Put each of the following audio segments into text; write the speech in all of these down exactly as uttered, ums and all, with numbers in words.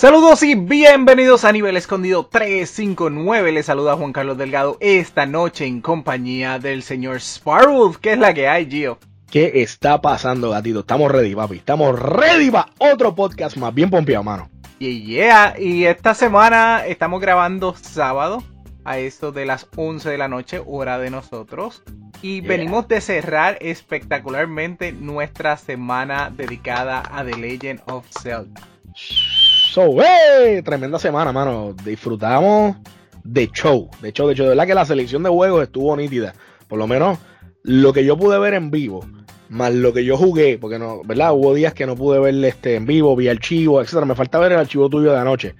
Saludos y bienvenidos a Nivel Escondido trescientos cincuenta y nueve. Les saluda Juan Carlos Delgado esta noche en compañía del señor Sparwolf. ¿Qué es la que hay, Gio? ¿Qué está pasando, gatito? Estamos ready, papi. Estamos ready para otro podcast más. Bien pompeado, mano. Yeah, yeah. Y esta semana estamos grabando sábado a eso de las once de la noche, hora de nosotros. Y yeah. venimos de cerrar espectacularmente nuestra semana dedicada a The Legend of Zelda. So, hey, tremenda semana, mano. Disfrutamos de show, de show, de show. De verdad que la selección de juegos estuvo nítida. Por lo menos lo que yo pude ver en vivo, más lo que yo jugué, porque no, ¿verdad? Hubo días que no pude ver este en vivo, vi archivo, etcétera. Me falta ver el archivo tuyo de anoche.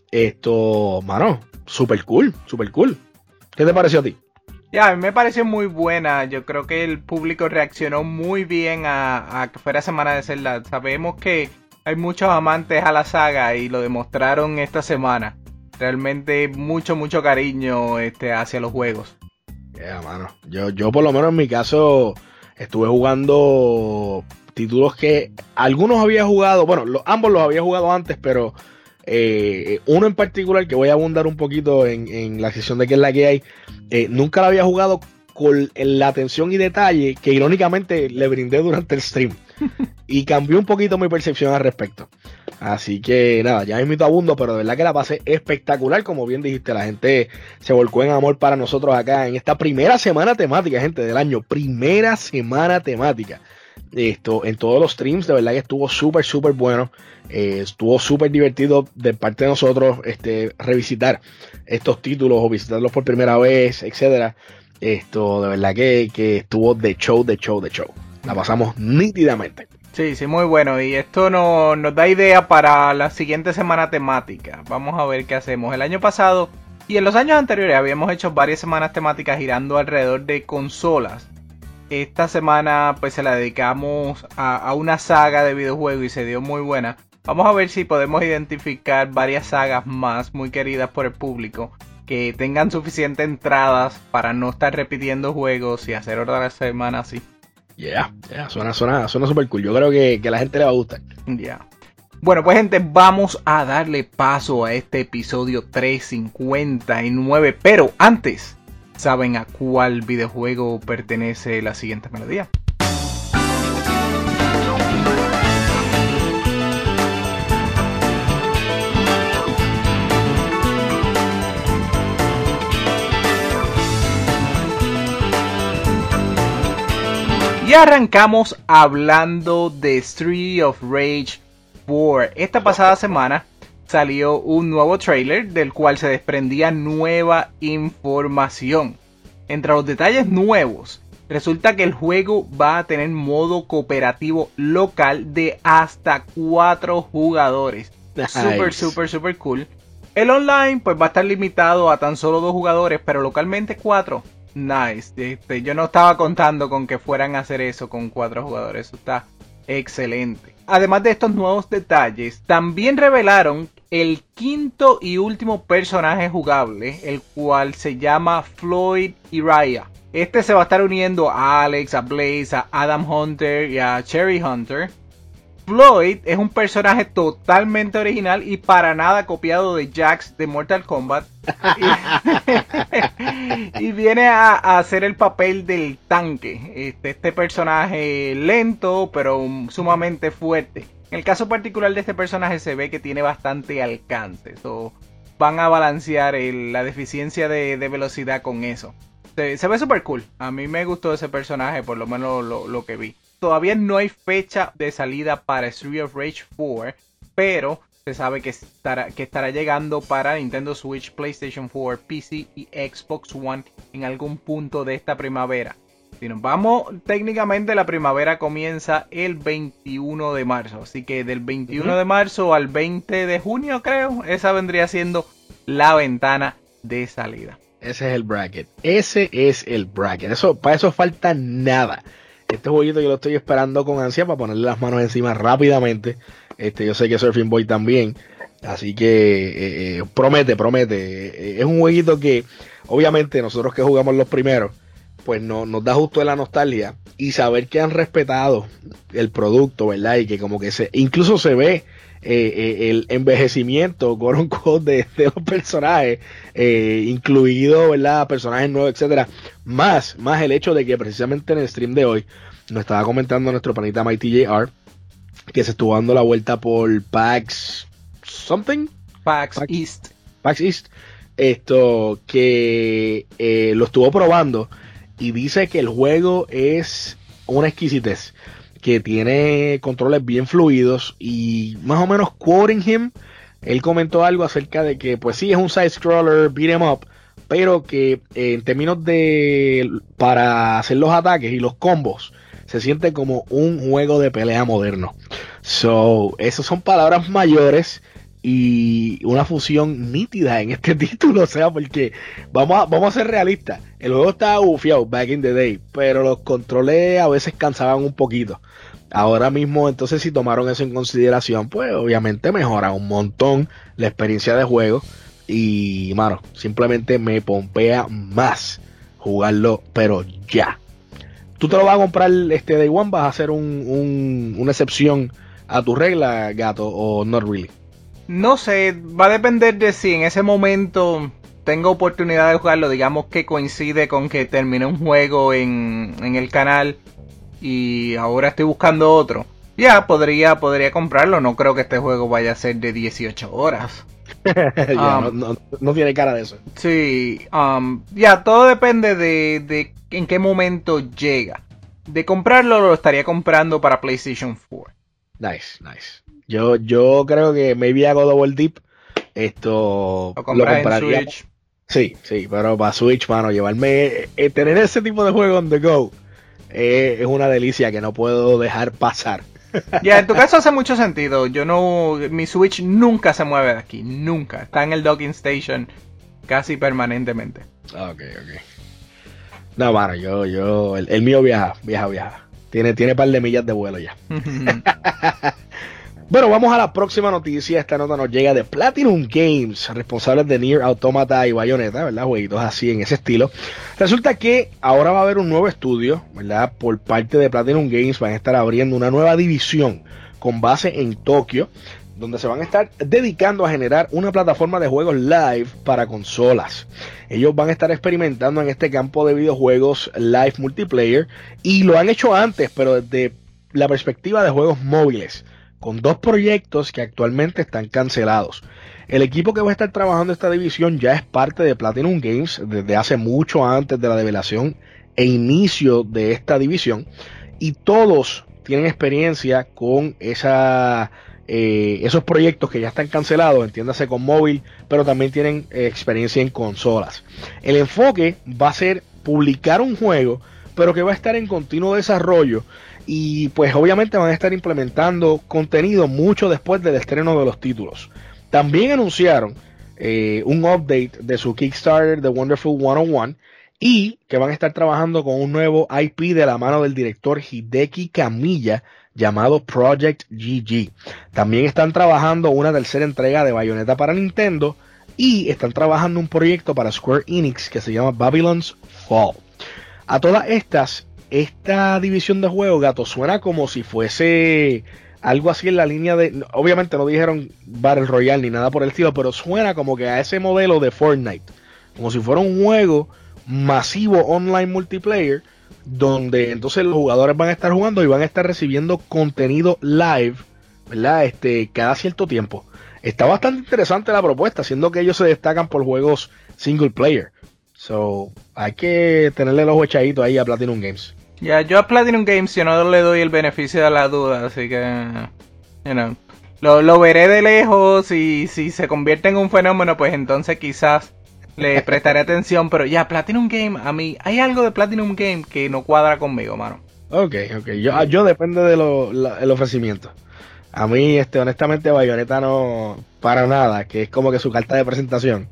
Esto, mano, super cool, super cool. ¿Qué te pareció a ti? Ya, a mí me pareció muy buena. Yo creo que el público reaccionó muy bien a, a que fuera semana de Zelda. Sabemos que hay muchos amantes a la saga y lo demostraron esta semana. Realmente mucho, mucho cariño este, hacia los juegos. Yeah, mano. Yo, yo por lo menos en mi caso estuve jugando títulos que algunos había jugado, bueno, los, ambos los había jugado antes, pero eh, uno en particular que voy a abundar un poquito en, en la sesión de qué es la que hay, eh, nunca lo había jugado con la atención y detalle que irónicamente le brindé durante el stream. Y cambió un poquito mi percepción al respecto. Así que nada, ya me invito a abundo, pero de verdad que la pasé espectacular. Como bien dijiste, la gente se volcó en amor para nosotros acá en esta primera semana temática, gente, del año. Primera semana temática. Esto, en todos los streams, de verdad que estuvo súper, súper bueno. Eh, estuvo súper divertido de parte de nosotros este, revisitar estos títulos o visitarlos por primera vez, etcétera. Esto, de verdad que, que estuvo de show, de show, de show. La pasamos nítidamente. Sí, sí, muy bueno. Y esto no, nos da idea para la siguiente semana temática. Vamos a ver qué hacemos. El año pasado y en los años anteriores habíamos hecho varias semanas temáticas girando alrededor de consolas. Esta semana pues se la dedicamos a, a una saga de videojuegos y se dio muy buena. Vamos a ver si podemos identificar varias sagas más muy queridas por el público que tengan suficientes entradas para no estar repitiendo juegos y hacer otra semana así. Yeah, yeah, suena, suena, suena super cool. Yo creo que, que a la gente le va a gustar. Ya. Yeah. Bueno, pues gente, vamos a darle paso a este episodio trescientos cincuenta y nueve. Pero antes, ¿saben a cuál videojuego pertenece la siguiente melodía? Y arrancamos hablando de Streets of Rage cuatro. Esta pasada semana salió un nuevo trailer del cual se desprendía nueva información. Entre los detalles nuevos, resulta que el juego va a tener modo cooperativo local de hasta cuatro jugadores. Nice. Super, super, super cool. El online pues va a estar limitado a tan solo dos jugadores, pero localmente cuatro. Nice, este, yo no estaba contando con que fueran a hacer eso con cuatro jugadores, eso está excelente. Además de estos nuevos detalles, también revelaron el quinto y último personaje jugable, el cual se llama Floyd Iriah. Este se va a estar uniendo a Alex, a Blaze, a Adam Hunter y a Cherry Hunter. Floyd es un personaje totalmente original y para nada copiado de Jax de Mortal Kombat. Y, y viene a, a hacer el papel del tanque. Este, este personaje lento pero sumamente fuerte. En el caso particular de este personaje se ve que tiene bastante alcance. So, van a balancear el, la deficiencia de, de velocidad con eso. Se, se ve super cool. A mí me gustó ese personaje, por lo menos lo, lo que vi. Todavía no hay fecha de salida para Streets of Rage cuatro, pero se sabe que estará, que estará llegando para Nintendo Switch, PlayStation cuatro, P C y Xbox One en algún punto de esta primavera. Si nos vamos, técnicamente la primavera comienza el veintiuno de marzo, así que del veintiuno uh-huh. de marzo al veinte de junio, creo, esa vendría siendo la ventana de salida. Ese es el bracket, ese es el bracket, eso, para eso falta nada. Este jueguito yo lo estoy esperando con ansia para ponerle las manos encima rápidamente. Este, yo sé que Surfing Boy también. Así que eh, eh, promete, promete. Eh, es un jueguito que, obviamente, nosotros que jugamos los primeros, pues no, nos da justo de la nostalgia y saber que han respetado el producto, ¿verdad? Y que como que se, incluso se ve eh, eh, el envejecimiento, quote unquote, de, de los personajes, eh, incluido, ¿verdad? Personajes nuevos, etcétera. Más, más el hecho de que precisamente en el stream de hoy nos estaba comentando nuestro panita Mighty J R que se estuvo dando la vuelta por PAX something, PAX, PAX East, PAX East, esto que eh, lo estuvo probando y dice que el juego es una exquisitez, que tiene controles bien fluidos y más o menos quoting him, él comentó algo acerca de que pues sí es un side scroller beat 'em up, pero que eh, en términos de para hacer los ataques y los combos se siente como un juego de pelea moderno. So, esas son palabras mayores y una fusión nítida en este título, o sea, porque vamos a, vamos a ser realistas, el juego estaba bufiado back in the day, pero los controles a veces cansaban un poquito. Ahora mismo, entonces, si tomaron eso en consideración, pues obviamente mejora un montón la experiencia de juego y, mano, simplemente me pompea más jugarlo, pero ya. ¿Tú te lo vas a comprar este Day One? ¿Vas a hacer un, un, una excepción a tu regla, gato, o not really? No sé, va a depender de si en ese momento tengo oportunidad de jugarlo. Digamos que coincide con que terminé un juego en, en el canal y ahora estoy buscando otro. Ya, podría, podría comprarlo. No creo que este juego vaya a ser de dieciocho horas. ya, um, no, no, no tiene cara de eso. Sí, um, ya, todo depende de, de en qué momento llega. De comprarlo, lo estaría comprando para PlayStation cuatro. Nice, nice. Yo, yo creo que maybe hago double dip. Esto lo, lo compraría en Switch. Sí, sí, pero para Switch, mano, llevarme, eh, tener ese tipo de juego on the go eh, es una delicia que no puedo dejar pasar. Ya, yeah, en tu caso hace mucho sentido. Yo no, mi Switch nunca se mueve de aquí, nunca. Está en el docking station casi permanentemente. Ok, ok. No, mano, yo, yo, el, el mío viaja, viaja, viaja. Tiene, tiene par de millas de vuelo ya. Bueno, vamos a la próxima noticia. Esta nota nos llega de Platinum Games, responsables de Nier Automata y Bayonetta, ¿verdad? Jueguitos así en ese estilo. Resulta que ahora va a haber un nuevo estudio, ¿verdad? Por parte de Platinum Games van a estar abriendo una nueva división con base en Tokio, donde se van a estar dedicando a generar una plataforma de juegos live para consolas. Ellos van a estar experimentando en este campo de videojuegos live multiplayer y lo han hecho antes, pero desde la perspectiva de juegos móviles, con dos proyectos que actualmente están cancelados. El equipo que va a estar trabajando esta división ya es parte de Platinum Games desde hace mucho antes de la develación e inicio de esta división, y todos tienen experiencia con esa, eh, esos proyectos que ya están cancelados, entiéndase con móvil, pero también tienen eh, experiencia en consolas. El enfoque va a ser publicar un juego, pero que va a estar en continuo desarrollo. Y pues obviamente van a estar implementando contenido mucho después del estreno de los títulos. También anunciaron eh, un update de su Kickstarter The Wonderful ciento uno y que van a estar trabajando con un nuevo I P de la mano del director Hideki Kamiya llamado Project G G. También están trabajando una tercera entrega de Bayonetta para Nintendo y están trabajando un proyecto para Square Enix que se llama Babylon's Fall. A todas estas, esta división de juegos, gato, suena como si fuese algo así en la línea de... Obviamente no dijeron Battle Royale ni nada por el estilo, pero suena como que a ese modelo de Fortnite. Como si fuera un juego masivo online multiplayer, donde entonces los jugadores van a estar jugando y van a estar recibiendo contenido live, ¿verdad? Este, cada cierto tiempo. Está bastante interesante la propuesta, siendo que ellos se destacan por juegos single player. So, hay que tenerle el ojo echadito ahí a Platinum Games. Ya, yeah, yo a Platinum Games yo no le doy el beneficio de la duda, así que, you know, lo, lo veré de lejos y si se convierte en un fenómeno, pues entonces quizás le prestaré atención, pero ya, yeah, Platinum Game, a mí, hay algo de Platinum Game que no cuadra conmigo, mano. Ok, ok, yo, yo depende del de ofrecimiento. A mí, este, honestamente, Bayonetta no, para nada, que es como que su carta de presentación.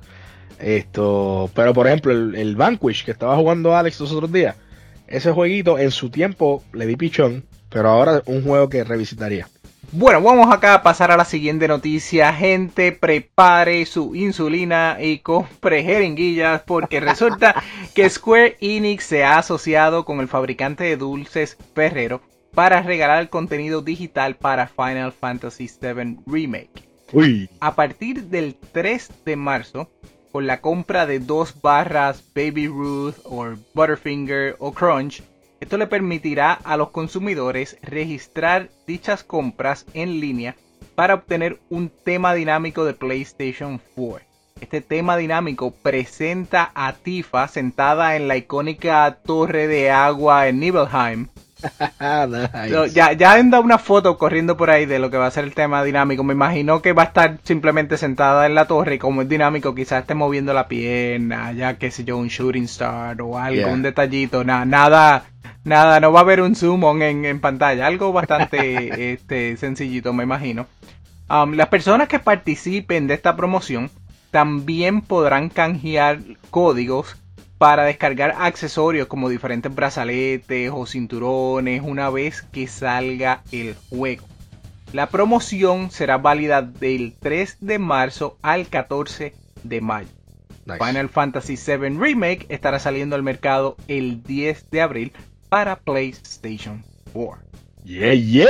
Esto, pero por ejemplo, el, el Vanquish que estaba jugando Alex los otros días, ese jueguito en su tiempo le di pichón, pero ahora es un juego que revisitaría. Bueno, vamos acá a pasar a la siguiente noticia. Gente, prepare su insulina y compre jeringuillas porque resulta que Square Enix se ha asociado con el fabricante de dulces Ferrero para regalar contenido digital para Final Fantasy siete Remake. Uy. A partir del tres de marzo, con la compra de dos barras Baby Ruth o Butterfinger o Crunch, esto le permitirá a los consumidores registrar dichas compras en línea para obtener un tema dinámico de PlayStation cuatro. Este tema dinámico presenta a Tifa sentada en la icónica torre de agua en Nibelheim. Nice. Ya, ya han dado una foto corriendo por ahí de lo que va a ser el tema dinámico. Me imagino que va a estar simplemente sentada en la torre y como es dinámico quizás esté moviendo la pierna, ya qué sé yo, un shooting star o algo, yeah. un detallito, na, nada, nada, no va a haber un zoom on en, en pantalla, algo bastante este, sencillito me imagino. Um, las personas que participen de esta promoción también podrán canjear códigos para descargar accesorios como diferentes brazaletes o cinturones una vez que salga el juego. La promoción será válida del tres de marzo al catorce de mayo. Nice. Final Fantasy siete Remake estará saliendo al mercado el diez de abril para PlayStation cuatro. Yeah,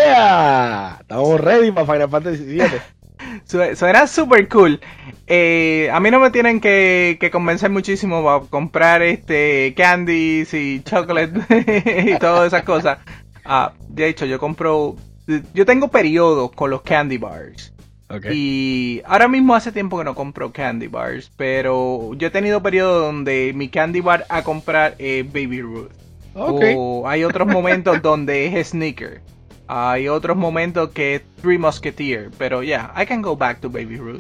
yeah. Estamos ready para Final Fantasy siete. Suena super cool. Eh, a mí no me tienen que, que convencer muchísimo para comprar este candies y chocolate y todas esas cosas. Uh, de hecho, yo compro. Yo tengo periodos con los candy bars. Okay. Y ahora mismo hace tiempo que no compro candy bars. Pero yo he tenido periodos donde mi candy bar a comprar es Baby Ruth. Okay. O hay otros momentos donde es Snicker. Hay otros momentos que es Three Musketeer, pero ya, yeah, I can go back to Baby Ruth.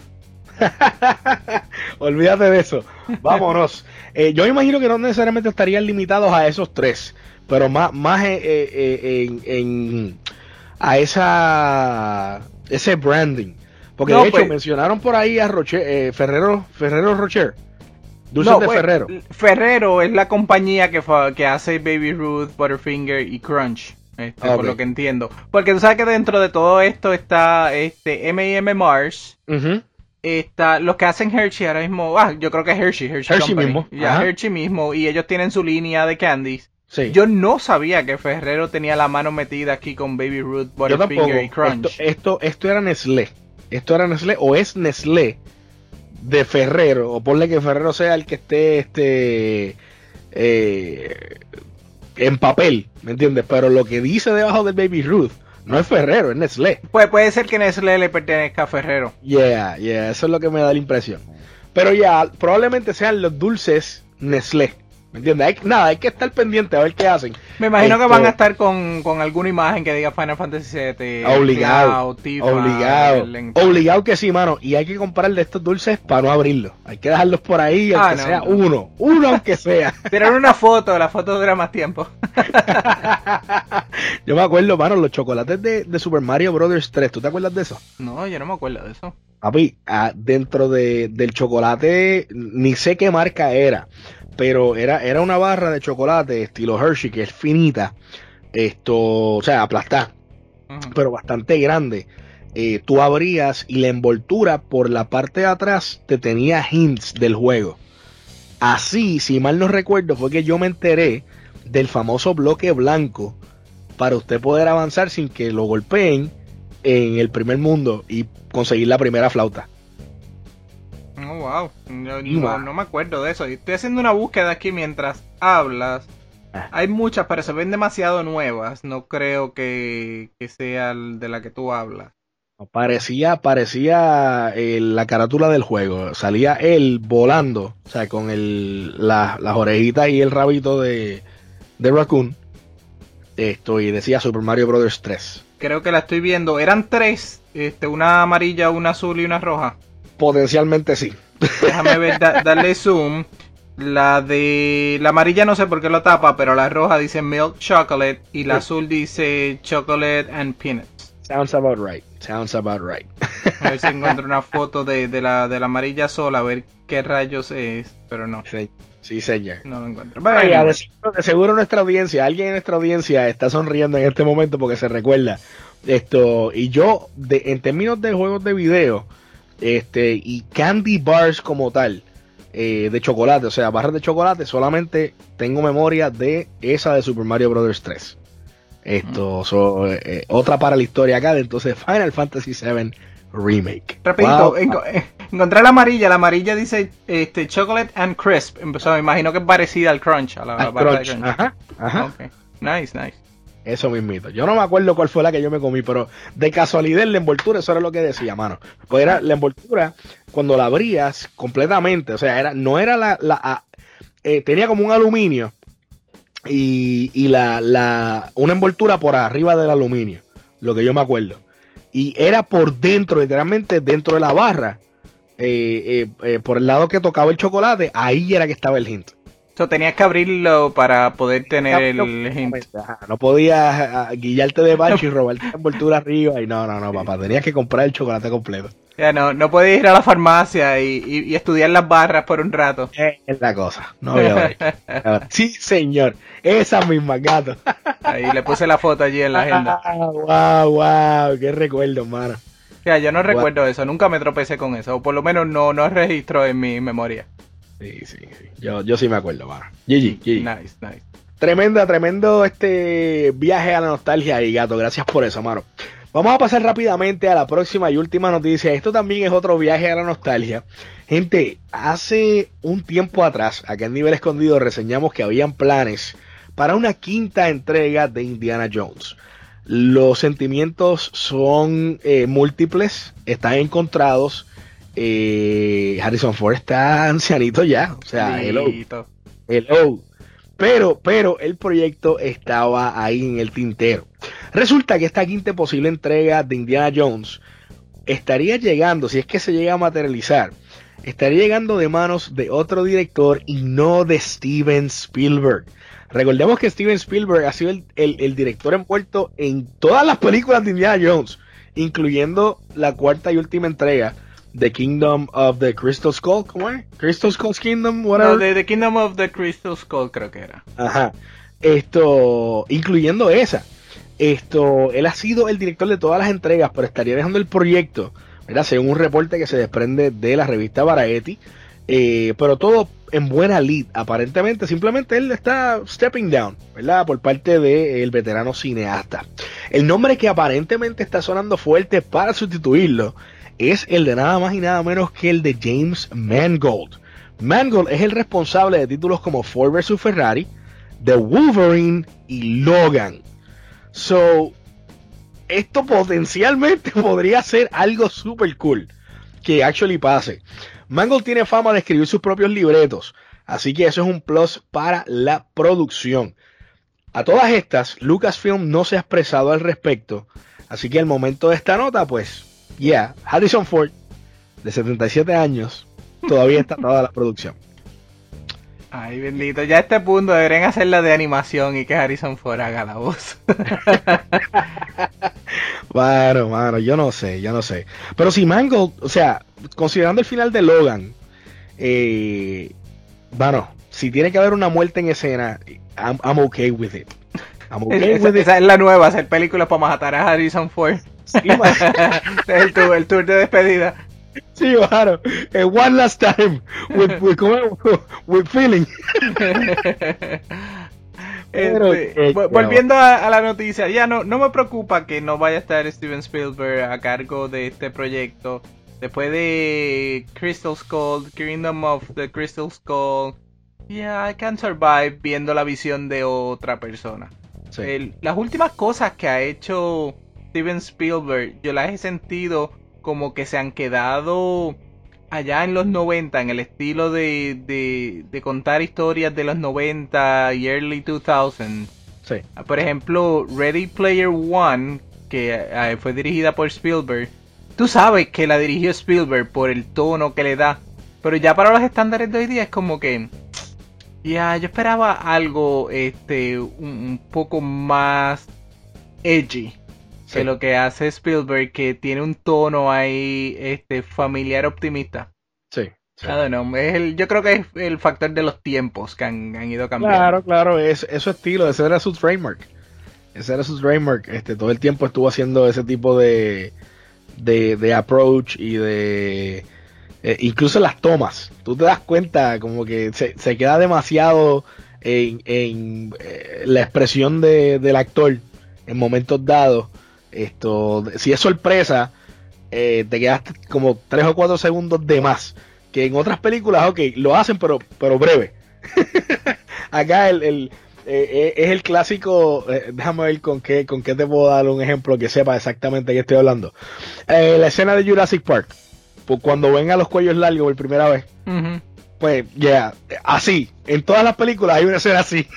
Olvídate de eso, vámonos. Eh, yo imagino que no necesariamente estarían limitados a esos tres, pero más, más eh, eh, en, en a esa ese branding, porque no, de hecho pues, mencionaron por ahí a Rocher, eh, Ferrero, Ferrero Rocher. Dulces no, de pues, Ferrero. Ferrero es la compañía que, que hace Baby Ruth, Butterfinger y Crunch. Este, okay. Por lo que entiendo. Porque tú sabes que dentro de todo esto está este M and M Mars. Uh-huh. Está los que hacen Hershey ahora mismo. Ah, yo creo que es Hershey. Hershey, Hershey mismo. Ya, Hershey mismo. Y ellos tienen su línea de candies. Sí. Yo no sabía que Ferrero tenía la mano metida aquí con Baby Ruth, Butterfinger y Crunch. Esto, esto, esto era Nestlé. Esto era Nestlé o es Nestlé de Ferrero. O ponle que Ferrero sea el que esté este eh, en papel, ¿me entiendes? Pero lo que dice debajo del Baby Ruth no es Ferrero, es Nestlé. Pues puede ser que Nestlé le pertenezca a Ferrero. Yeah, yeah, eso es lo que me da la impresión. Pero ya, probablemente sean los dulces Nestlé, ¿me entiendes? Hay, nada, hay que estar pendiente a ver qué hacen. Me imagino Esto, que van a estar con, con alguna imagen que diga Final Fantasy siete. Obligado, Tifa, obligado, el... obligado que sí, mano. Y hay que comprar de estos dulces para no abrirlos. Hay que dejarlos por ahí, aunque ah, no, sea no. uno. Uno aunque sea. Tirar una foto, la foto dura más tiempo. Yo me acuerdo, mano, los chocolates de, de Super Mario Bros. tres. ¿Tú te acuerdas de eso? No, yo no me acuerdo de eso. Papi, ah, dentro de, del chocolate, ni sé qué marca era, pero era, era una barra de chocolate estilo Hershey, que es finita, esto, o sea, aplastada, uh-huh. pero bastante grande. Eh, tú abrías y la envoltura por la parte de atrás te tenía hints del juego. Así, si mal no recuerdo, fue que yo me enteré del famoso bloque blanco para usted poder avanzar sin que lo golpeen en el primer mundo y conseguir la primera flauta. Oh, wow. Yo, no, no me acuerdo de eso. Estoy haciendo una búsqueda aquí mientras hablas. Ah. Hay muchas, pero se ven demasiado nuevas. No creo que, que sea de la que tú hablas. Parecía, parecía eh, la carátula del juego. Salía él volando, o sea, con el, la, las orejitas y el rabito de, de Raccoon. Esto, y decía Super Mario Bros. tres. Creo que la estoy viendo. Eran tres, este, una amarilla, una azul y una roja. Potencialmente sí. Déjame ver, da, darle zoom. La de la amarilla no sé por qué lo tapa, pero la roja dice Milk Chocolate y la azul dice Chocolate and Peanuts. Sounds about right. Sounds about right. A ver si encuentro una foto de, de, la, de la amarilla sola, a ver qué rayos es, pero no. Sí, sí señor. No lo encuentro. Bueno, Bueno, de, seguro, de seguro nuestra audiencia, alguien en nuestra audiencia está sonriendo en este momento porque se recuerda esto. Y yo, de, en términos de juegos de video, este, y candy bars como tal, eh, de chocolate, o sea, barras de chocolate, solamente tengo memoria de esa de Super Mario Bros. tres. Esto, mm. so, eh, otra para la historia acá de entonces Final Fantasy siete Remake. Repito, Wow. enco encontré la amarilla, la amarilla dice este Chocolate and Crisp, empezó, me imagino que es parecida al Crunch, a la al barra crunch. de Crunch. Ajá, ajá. Okay. Nice, nice. Eso mismito. Yo no me acuerdo cuál fue la que yo me comí, pero de casualidad la envoltura, eso era lo que decía, mano. Pues era la envoltura, cuando la abrías completamente, o sea, era, no era la, la eh, tenía como un aluminio y, y la, la, una envoltura por arriba del aluminio, lo que yo me acuerdo. Y era por dentro, literalmente dentro de la barra, eh, eh, eh, por el lado que tocaba el chocolate, ahí era que estaba el hint. So, tenías que abrirlo para poder tener el hint. No podías guillarte de bacho y robarte la envoltura arriba. Y no, no, no, papá. Tenías que comprar el chocolate completo. Ya no, no podías ir a la farmacia y, y, y estudiar las barras por un rato. Es la cosa. No había break. Sí, señor. Esa misma, gato. Ahí le puse la foto allí en la agenda. Wow, wow. Qué recuerdo, hermano. Ya, yo no wow. recuerdo eso. Nunca me tropecé con eso. O por lo menos no, no registro en mi memoria. Sí, sí, sí. Yo, yo sí me acuerdo, mano. G G, G G. Nice, nice. Tremenda, tremendo este viaje a la nostalgia y gato. Gracias por eso, mano. Vamos a pasar rápidamente a la próxima y última noticia. Esto también es otro viaje a la nostalgia. Gente, hace un tiempo atrás, acá en Nivel Escondido, reseñamos que habían planes para una quinta entrega de Indiana Jones. Los sentimientos son eh, múltiples, están encontrados. Eh, Harrison Ford está ancianito ya, o sea, hello, hello, pero, pero el proyecto estaba ahí en el tintero. Resulta que esta quinta posible entrega de Indiana Jones estaría llegando, si es que se llega a materializar, estaría llegando de manos de otro director y no de Steven Spielberg. Recordemos que Steven Spielberg ha sido el, el, el director envuelto en todas las películas de Indiana Jones, incluyendo la cuarta y última entrega, The Kingdom of the Crystal Skull, ¿cómo es? Crystal Skull's Kingdom, whatever. No, the, the Kingdom of the Crystal Skull creo que era. Ajá. Esto, incluyendo esa. Esto, él ha sido el director de todas las entregas, pero estaría dejando el proyecto, ¿verdad? Según un reporte que se desprende de la revista Variety. Eh, pero todo en buena lid, aparentemente. Simplemente él está stepping down, ¿verdad? Por parte del veterano cineasta. El nombre que aparentemente está sonando fuerte para sustituirlo es el de nada más y nada menos que el de James Mangold. Mangold es el responsable de títulos como Ford versus Ferrari, The Wolverine y Logan. So, esto potencialmente podría ser algo super cool que actually pase. Mangold tiene fama de escribir sus propios libretos, así que eso es un plus para la producción. A todas estas, Lucasfilm no se ha expresado al respecto, así que al momento de esta nota, pues ya, yeah, Harrison Ford, de setenta y siete años, todavía está toda la producción. Ay, bendito, ya a este punto deberían hacerla de animación y que Harrison Ford haga la voz. Bueno, mano, yo no sé, yo no sé. Pero si Mangold, o sea, considerando el final de Logan, eh, bueno, si tiene que haber una muerte en escena, I'm, I'm okay with it. I'm okay esa, with it. Esa es la nueva, hacer películas para matar a Harrison Ford. Sí, el, tour, el tour de despedida. Sí, claro. Eh, one last time with, with, with, with feeling. Pero, este, eh, volviendo a, a la noticia, ya no, no me preocupa que no vaya a estar Steven Spielberg a cargo de este proyecto. Después de Crystal Skull, Kingdom of the Crystal Skull, yeah, I can survive viendo la visión de otra persona. Sí. El, las últimas cosas que ha hecho Steven Spielberg, yo las he sentido como que se han quedado allá en los noventa, en el estilo de, de, de contar historias de los noventa y early two thousand. Sí. Por ejemplo, Ready Player One, que eh, fue dirigida por Spielberg. Tú sabes que la dirigió Spielberg por el tono que le da, pero ya para los estándares de hoy día es como que ya yeah, yo esperaba algo este un, un poco más edgy. que lo que hace Spielberg, que tiene un tono ahí este familiar optimista. Sí. Sí. I don't know, es el, yo creo que es el factor de los tiempos que han, han ido cambiando. Claro, claro, es, es su estilo, ese era su trademark. Ese era su trademark. Este, todo el tiempo estuvo haciendo ese tipo de, de, de approach y de... Eh, incluso las tomas. Tú te das cuenta como que se, se queda demasiado en, en eh, la expresión de, del actor en momentos dados. Esto, si es sorpresa, eh, te quedaste como tres o cuatro segundos de más. Que en otras películas, ok, lo hacen, pero, pero breve. Acá el, el eh, es el clásico. Eh, déjame ver con qué, con qué te puedo dar un ejemplo que sepa exactamente de qué estoy hablando. Eh, la escena de Jurassic Park, pues cuando ven a los cuellos largos por primera vez, uh-huh. Pues ya, yeah, así. En todas las películas hay una escena así.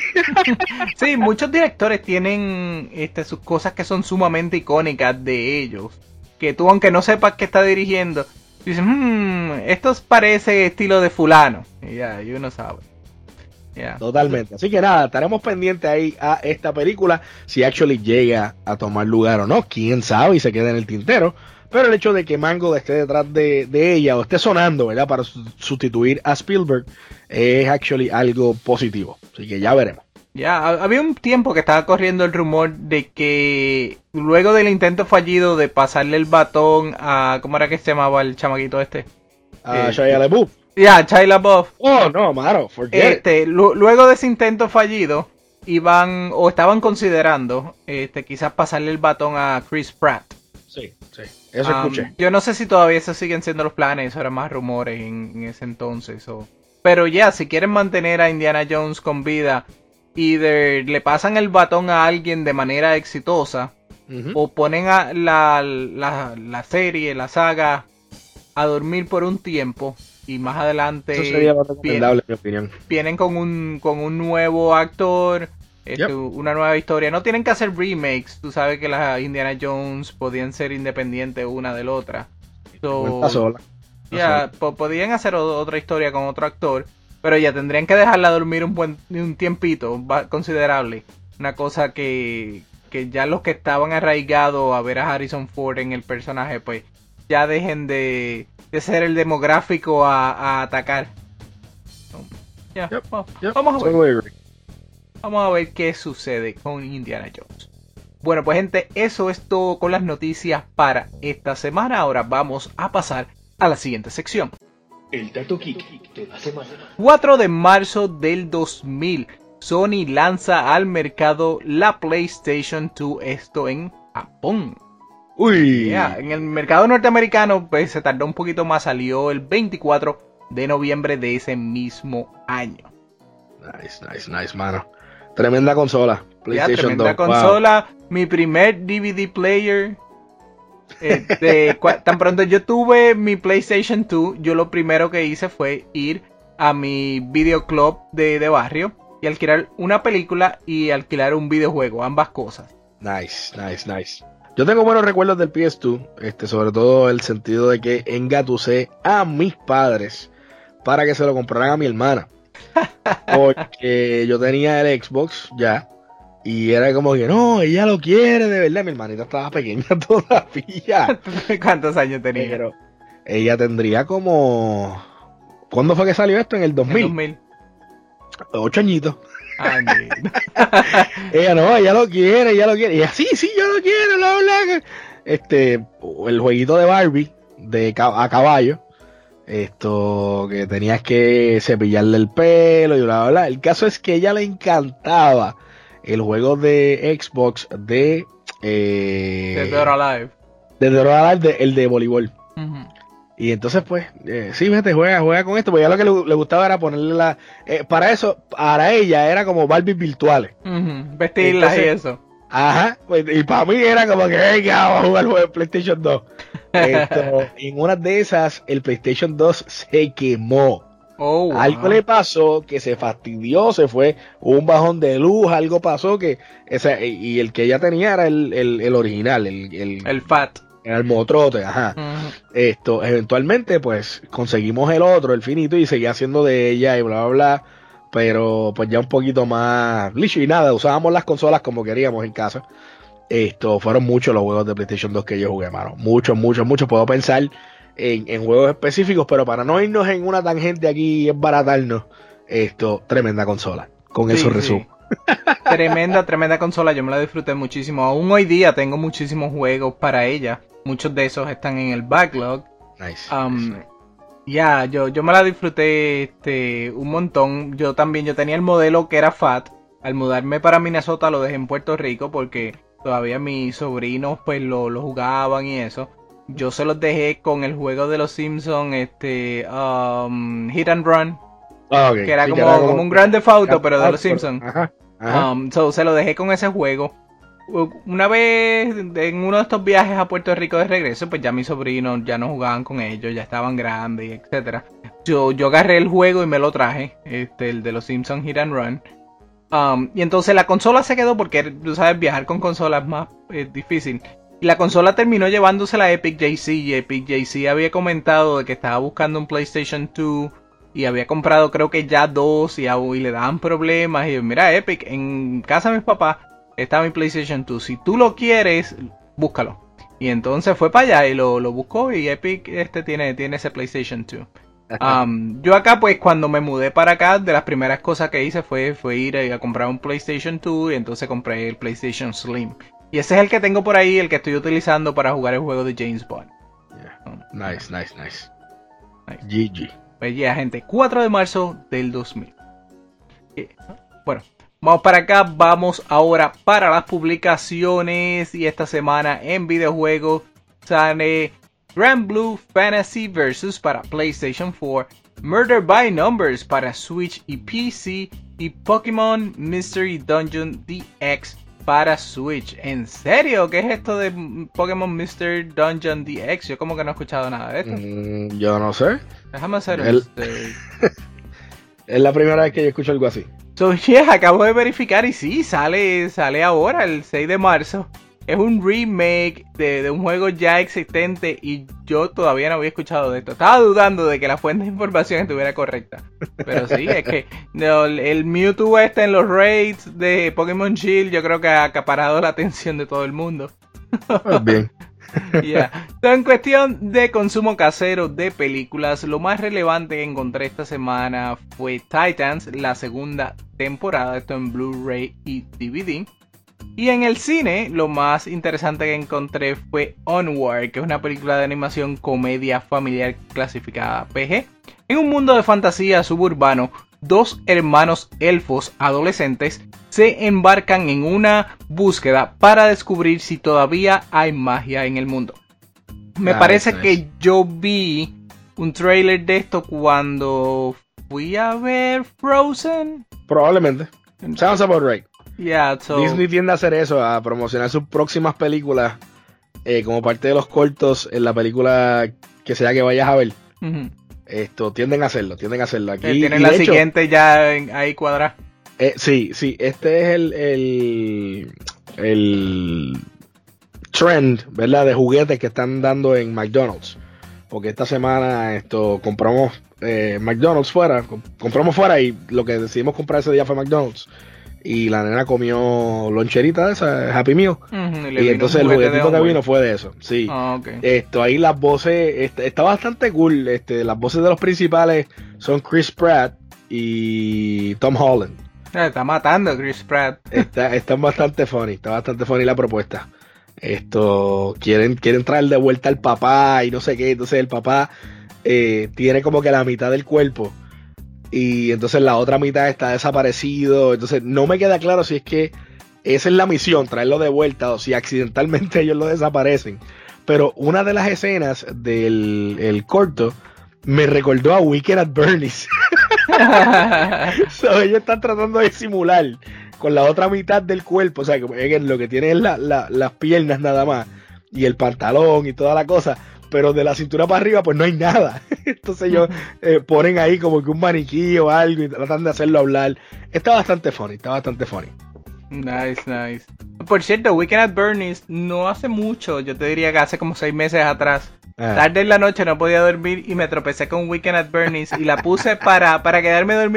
Sí, muchos directores tienen este, sus cosas que son sumamente icónicas de ellos. Que tú, aunque no sepas qué está dirigiendo, dices, mmm, esto parece estilo de fulano. Y ya, y uno sabe. Yeah. Totalmente. Así que nada, estaremos pendientes ahí a esta película. Si actually llega a tomar lugar o no, quién sabe, y se queda en el tintero. Pero el hecho de que Mangold esté detrás de, de ella o esté sonando, ¿verdad? Para sustituir a Spielberg es actually algo positivo. Así que ya veremos. Ya, había un tiempo que estaba corriendo el rumor de que luego del intento fallido de pasarle el batón a... ¿Cómo era que se llamaba el chamaquito este? A eh, Shia LaBeouf. Ya, yeah, Shia LaBeouf. Oh, no, maro, forget este, it. Luego de ese intento fallido, iban o estaban considerando este, quizás pasarle el batón a Chris Pratt. Sí, sí, eso um, escuché. Yo no sé si todavía esos siguen siendo los planes, eso eran más rumores en, en ese entonces. O... Pero ya, yeah, si quieren mantener a Indiana Jones con vida, either le pasan el batón a alguien de manera exitosa, uh-huh. o ponen a la, la, la serie, la saga, a dormir por un tiempo, y más adelante eso sería más recomendable, en mi opinión. Vienen con un, con un nuevo actor, este, yep. una nueva historia. No tienen que hacer remakes, tú sabes que las Indiana Jones podían ser independientes una de la otra. So, no sola. Ya, yeah, po- podían hacer otra historia con otro actor, pero ya tendrían que dejarla dormir un buen un tiempito considerable. Una cosa que, que ya los que estaban arraigados a ver a Harrison Ford en el personaje, pues ya dejen de, de ser el demográfico a, a atacar. So, yeah, yep, well, yep, vamos a ver. Totally vamos a ver qué sucede con Indiana Jones. Bueno, pues gente, eso es todo con las noticias para esta semana. Ahora vamos a pasar a la siguiente sección. El dato geek de la semana. cuatro de marzo del dos mil, Sony lanza al mercado la PlayStation dos, esto en Japón. Uy. Yeah, en el mercado norteamericano pues se tardó un poquito más, salió el veinticuatro de noviembre de ese mismo año. Nice, nice, nice, mano. Tremenda consola. PlayStation yeah, tremenda dos. consola. Wow. Mi primer D V D player. Este, tan pronto yo tuve mi PlayStation dos, yo lo primero que hice fue ir a mi videoclub de, de barrio y alquilar una película y alquilar un videojuego, ambas cosas. Nice, nice, nice. Yo tengo buenos recuerdos del P S dos, este, sobre todo el sentido de que engatusé a mis padres para que se lo compraran a mi hermana. Porque yo tenía el Xbox ya. Y era como que, no, ella lo quiere, de verdad. Mi hermanita estaba pequeña todavía. ¿Cuántos años tenía? Pero ella tendría como... ¿Cuándo fue que salió esto? En el dos mil. En dos mil. Ocho añitos. Ay, ella no, ella lo quiere, ella lo quiere. Y ella, sí, sí, yo lo quiero, bla, bla. Este, el jueguito de Barbie, de a caballo. Esto, que tenías que cepillarle el pelo y bla, bla, bla. El caso es que a ella le encantaba el juego de Xbox de... Eh, de Dead or Alive. De Dead or Alive, de, el de voleibol. Uh-huh. Y entonces, pues, eh, sí, vete, juega, juega con esto. Porque ya lo que le, le gustaba era ponerle la... Eh, para eso, para ella, era como Barbies virtuales. Uh-huh. Vestirlas y eso. Ajá, pues, y para mí era como que, venga, vamos a jugar el juego de PlayStation dos. Esto, en una de esas, el PlayStation dos se quemó. Oh, wow. Algo le pasó que se fastidió, se fue un bajón de luz, algo pasó que ese, y el que ella tenía era el, el, el original, el, el, el Fat, el motrote, ajá. Uh-huh. Esto, eventualmente pues conseguimos el otro, el finito, y seguía siendo de ella y bla bla bla, pero pues ya un poquito más licho y nada, usábamos las consolas como queríamos en casa. Esto fueron muchos los juegos de PlayStation dos que yo jugué, mano. Muchos, muchos, muchos. Puedo pensar en, en juegos específicos, pero para no irnos en una tangente aquí y embaratarnos, esto, tremenda consola. Con Sí, eso sí. resumo. Tremenda, tremenda consola, yo me la disfruté muchísimo. Aún hoy día tengo muchísimos juegos para ella. Muchos de esos están en el backlog. Nice. Um, nice. Ya, yo, yo me la disfruté este, un montón. Yo también, yo tenía el modelo que era Fat. Al mudarme para Minnesota lo dejé en Puerto Rico porque todavía mis sobrinos pues lo, lo jugaban y eso. Yo se los dejé con el juego de los Simpsons, este, um, Hit and Run, Ah, ok. que era Sí, como, que era como un Grand Theft Auto, pero de los Auto, Simpsons. Ajá. Ajá. Um, so, se lo dejé con ese juego. Una vez en uno de estos viajes a Puerto Rico de regreso, pues ya mis sobrinos ya no jugaban con ellos, ya estaban grandes, etcétera. Yo, yo agarré el juego y me lo traje, este, el de los Simpsons Hit and Run. Um, y entonces la consola se quedó porque, tú sabes, viajar con consolas es más eh, difícil. Y la consola terminó llevándose la Epic J C. Y Epic J C había comentado de que estaba buscando un PlayStation dos y había comprado creo que ya dos y, y le daban problemas. Y yo, mira, Epic, en casa de mis papás está mi PlayStation dos. Si tú lo quieres, búscalo. Y entonces fue para allá y lo, lo buscó y Epic este tiene, tiene ese PlayStation dos. Um, yo acá pues cuando me mudé para acá, de las primeras cosas que hice fue, fue ir a, a comprar un PlayStation dos y entonces compré el PlayStation Slim. Y ese es el que tengo por ahí, el que estoy utilizando para jugar el juego de James Bond. Yeah. Nice, nice, nice. Nice. G G. Pues ya, gente, cuatro de marzo del dos mil. Eh, Bueno, vamos para acá, vamos ahora para las publicaciones. Y esta semana en videojuegos sale Grand Blue Fantasy Versus para PlayStation cuatro, Murder by Numbers para Switch y P C y Pokémon Mystery Dungeon D X para Switch. ¿En serio? ¿Qué es esto de Pokémon Mystery Dungeon D X? Yo como que no he escuchado nada de esto. Mm, yo no sé. Déjame hacer El- este... Es la primera vez que yo escucho algo así. So, yeah, acabo de verificar y sí, sale, sale ahora el seis de marzo. Es un remake de, de un juego ya existente y yo todavía no había escuchado de esto. Estaba dudando de que la fuente de información estuviera correcta. Pero sí, es que no, el Mewtwo está en los raids de Pokémon Shield. Yo creo que ha acaparado la atención de todo el mundo. Pues bien. Yeah. So, en cuestión de consumo casero de películas, lo más relevante que encontré esta semana fue Titans, la segunda temporada, esto en Blu-ray y D V D. Y en el cine, lo más interesante que encontré fue Onward, que es una película de animación comedia familiar clasificada P G. En un mundo de fantasía suburbano, dos hermanos elfos adolescentes se embarcan en una búsqueda para descubrir si todavía hay magia en el mundo. Me Nice, parece nice. que yo vi un trailer de esto cuando fui a ver Frozen. Probablemente. Sounds about right. Yeah, so, Disney tiende a hacer eso, a promocionar sus próximas películas eh, como parte de los cortos en la película que sea que vayas a ver. ujú. Esto tienden a hacerlo, tienden a hacerlo aquí. Eh, tienen y la de hecho, siguiente ya en- ahí cuadrada. eh, sí, sí, este es el, el, el trend, ¿verdad? De juguetes que están dando en McDonald's. Porque esta semana esto compramos eh, McDonald's fuera, comp- compramos fuera y lo que decidimos comprar ese día fue McDonald's. Y la nena comió loncherita de esa, Happy Meal. Ujú, le Y vino entonces un el juguete de juguetito que Onward. vino fue de eso, sí. Ah, ok. Esto ahí las voces, este, está bastante cool. Este, las voces de los principales son Chris Pratt y Tom Holland. Eh, Está matando a Chris Pratt. Está, están bastante funny, está bastante funny la propuesta. Esto quieren, quieren traer de vuelta al papá y no sé qué. Entonces el papá eh, tiene como que la mitad del cuerpo. Y entonces la otra mitad está desaparecido. Entonces no me queda claro si es que esa es la misión, traerlo de vuelta, o si accidentalmente ellos lo desaparecen. Pero una de las escenas del el corto me recordó a Weekend at Bernie's. So, ellos están tratando de simular con la otra mitad del cuerpo, o sea, que lo que tiene es la, la, las piernas nada más y el pantalón y toda la cosa, pero de la cintura para arriba pues no hay nada. Entonces ellos eh, ponen ahí como que un maniquí o algo y tratan de hacerlo hablar. Está bastante funny, está bastante funny. Nice, nice. Por cierto, Weekend at Bernie's no hace mucho, yo te diría que hace como seis meses atrás. Ah. Tarde en la noche no podía dormir y me tropecé con Weekend at Bernie's y la puse para, para quedarme dormido.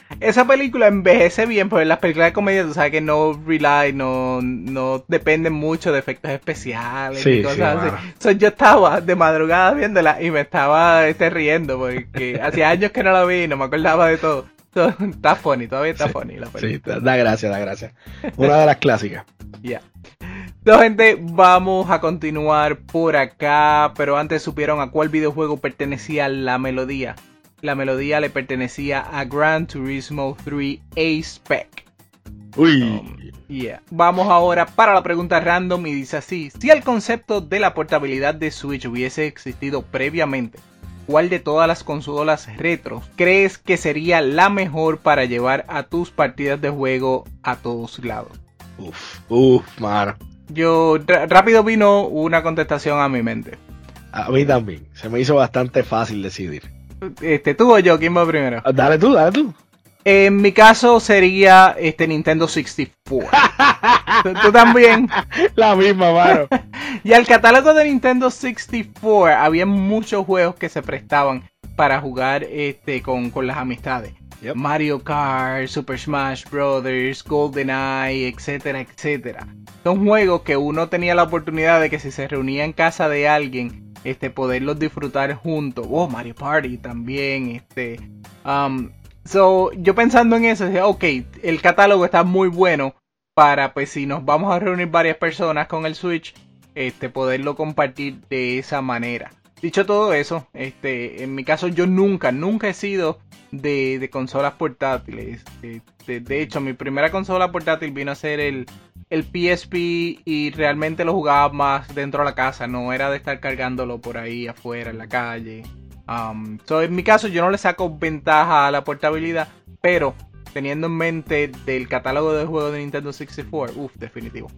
esa película envejece bien, porque las películas de comedia tú sabes que no rely, no, no dependen mucho de efectos especiales Sí, y cosas sí, así. bueno. So, yo estaba de madrugada viéndola y me estaba este, riendo porque hacía años que no la vi y no me acordaba de todo. So, está funny, todavía está Sí, funny la Sí, película. da da gracias, da gracias. Una de las clásicas. Ya. Entonces, gente, vamos a continuar por acá. Pero antes supieron a cuál videojuego pertenecía la melodía. La melodía le pertenecía a Gran Turismo tres A-Spec. Uy. Um, yeah. Vamos ahora para la pregunta random y dice así: si el concepto de la portabilidad de Switch hubiese existido previamente, ¿cuál de todas las consolas retro crees que sería la mejor para llevar a tus partidas de juego a todos lados? Uf, uf, mano. Yo, rápido vino una contestación a mi mente. A mí también. Se me hizo bastante fácil decidir. Este, tú o yo, ¿quién va primero? Dale tú, dale tú. En mi caso sería este Nintendo sesenta y cuatro. ¿Tú, tú también? La misma, mano. Y al catálogo de Nintendo sesenta y cuatro había muchos juegos que se prestaban para jugar este con, con las amistades. Yep. Mario Kart, Super Smash Brothers, GoldenEye, etcétera, etcétera. Son juegos que uno tenía la oportunidad de que si se reunía en casa de alguien, este, poderlos disfrutar juntos. Oh, Mario Party también, este. Um, so, yo pensando en eso, decía, ok, el catálogo está muy bueno para, pues, si nos vamos a reunir varias personas con el Switch, este, poderlo compartir de esa manera. Dicho todo eso, este, en mi caso yo nunca, nunca he sido de, de consolas portátiles. De, de, de hecho, mi primera consola portátil vino a ser el, el P S P y realmente lo jugaba más dentro de la casa. No era de estar cargándolo por ahí afuera, en la calle. Um, so, en mi caso yo no le saco ventaja a la portabilidad, pero teniendo en mente del catálogo de juegos de Nintendo sesenta y cuatro, uff, definitivo.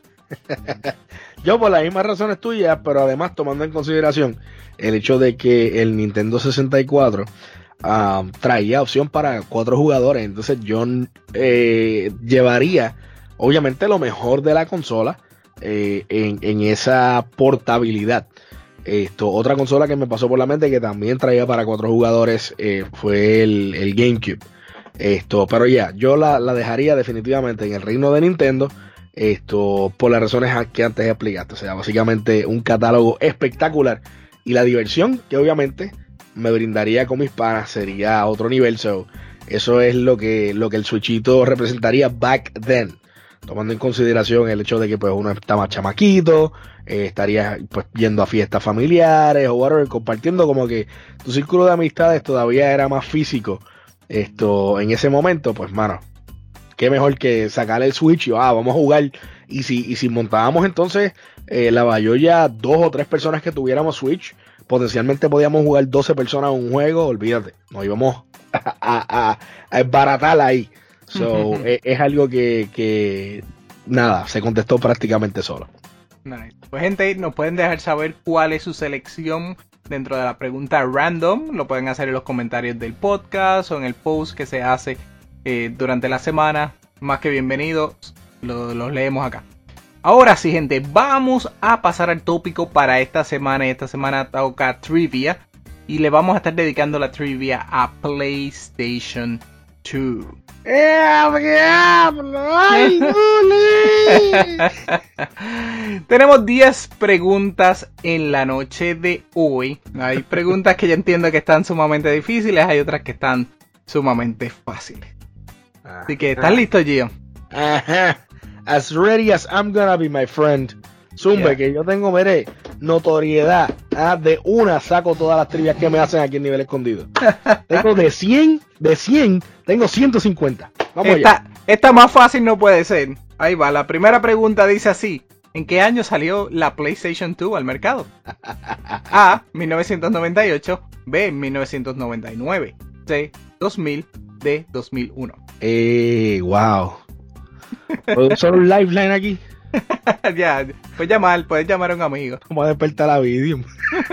Yo por las mismas razones tuyas, pero además tomando en consideración el hecho de que el Nintendo sesenta y cuatro um, traía opción para cuatro jugadores, entonces yo eh, llevaría obviamente lo mejor de la consola eh, en, en esa portabilidad. Esto, otra consola que me pasó por la mente que también traía para cuatro jugadores eh, fue el, el GameCube. Esto, pero ya, yo la, la dejaría definitivamente en el reino de Nintendo. Esto por las razones que antes explicaste, o sea, básicamente un catálogo espectacular y la diversión que obviamente me brindaría con mis panas sería otro nivel. So, eso es lo que, lo que el Switchito representaría back then, tomando en consideración el hecho de que pues uno está más chamaquito, eh, estaría pues yendo a fiestas familiares o whatever, compartiendo como que tu círculo de amistades todavía era más físico. Esto en ese momento, pues mano, qué mejor que sacar el Switch y ah, vamos a jugar. Y si, y si montábamos entonces eh, la bayolla, dos o tres personas que tuviéramos Switch, potencialmente podíamos jugar doce personas en un juego, olvídate, nos íbamos a, a, a esbaratar ahí. So, es, es algo que, que, nada, se contestó prácticamente solo. Nice. Pues gente, nos pueden dejar saber cuál es su selección dentro de la pregunta random. Lo pueden hacer en los comentarios del podcast o en el post que se hace Eh, durante la semana. Más que bienvenidos, lo, los leemos acá. Ahora sí, gente, vamos a pasar al tópico para esta semana. Y esta semana toca trivia y le vamos a estar dedicando la trivia a PlayStation dos. ¡Ay, Tenemos diez preguntas en la noche de hoy. Hay preguntas que yo entiendo que están sumamente difíciles, hay otras que están sumamente fáciles. Así que, ¿estás listo, Gio? Ajá. As ready as I'm gonna be, my friend. Zumba, Yeah. que yo tengo, mire, notoriedad. Ah, de una saco todas las trivias que me hacen aquí en nivel escondido. Tengo de cien, de cien, tengo ciento cincuenta. Vamos Esta, allá. esta más fácil no puede ser. Ahí va, la primera pregunta dice así: ¿en qué año salió la PlayStation dos al mercado? A, mil novecientos noventa y ocho, B, mil novecientos noventa y nueve, C, dos mil, D, dos mil uno. Eh, wow. ¿Puedo usar un lifeline aquí? Ya, puedes llamar, puedes llamar a un amigo. Vamos a despertar la video.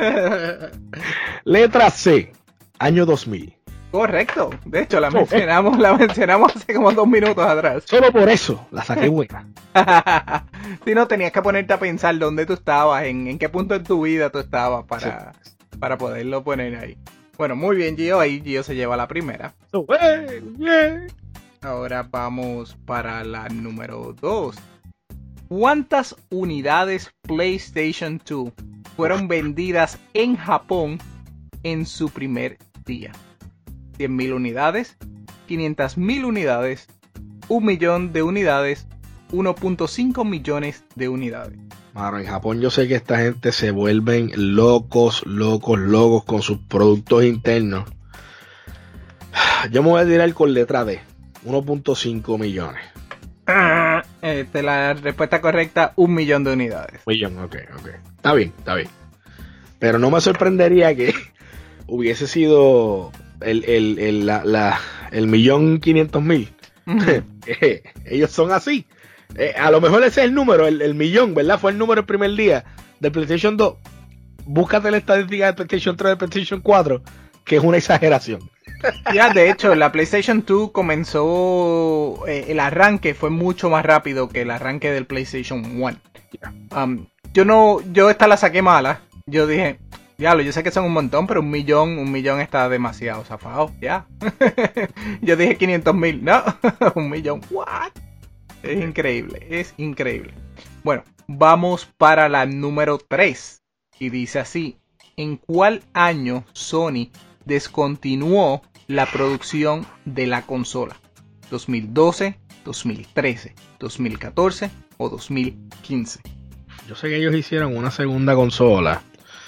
Letra C, año dos mil. Correcto, de hecho la Oh, eh. mencionamos, la mencionamos hace como dos minutos atrás. Solo por eso la saqué buena. Si no, tenías que ponerte a pensar dónde tú estabas, en, en qué punto de tu vida tú estabas para, para poderlo poner ahí. Bueno, muy bien, Gio. Ahí Gio se lleva la primera. So, hey, yeah. Ahora vamos para la número dos. ¿Cuántas unidades PlayStation dos fueron vendidas en Japón en su primer día? ¿cien mil unidades? ¿quinientas mil unidades? ¿un millón de unidades? uno punto cinco millones de unidades. Mano, en Japón yo sé que esta gente se vuelven locos, locos, locos con sus productos internos. Yo me voy a tirar con letra D. uno punto cinco millones. Este, la respuesta correcta, un millón de unidades. Un millón, ok, ok. Está bien, está bien. Pero no me sorprendería que hubiese sido el, el, el, la, la, el millón quinientos mil. Uh-huh. Ellos son así. Eh, a lo mejor ese es el número, el, el millón, ¿verdad? Fue el número el primer día del PlayStation dos. Búscate la estadística de PlayStation tres, de PlayStation cuatro, que es una exageración. Ya, de hecho, la PlayStation dos comenzó, eh, el arranque fue mucho más rápido que el arranque del PlayStation uno. Um, yo no, yo esta la saqué mala. Yo dije, diablo, yo sé que son un montón, pero un millón, un millón está demasiado zafado, ya. Yo dije quinientos mil, no, un millón, what? Es increíble, es increíble. Bueno, vamos para la número tres. Y dice así: ¿en cuál año Sony descontinuó la producción de la consola? ¿dos mil doce, dos mil trece, dos mil catorce o dos mil quince? Yo sé que ellos hicieron una segunda consola.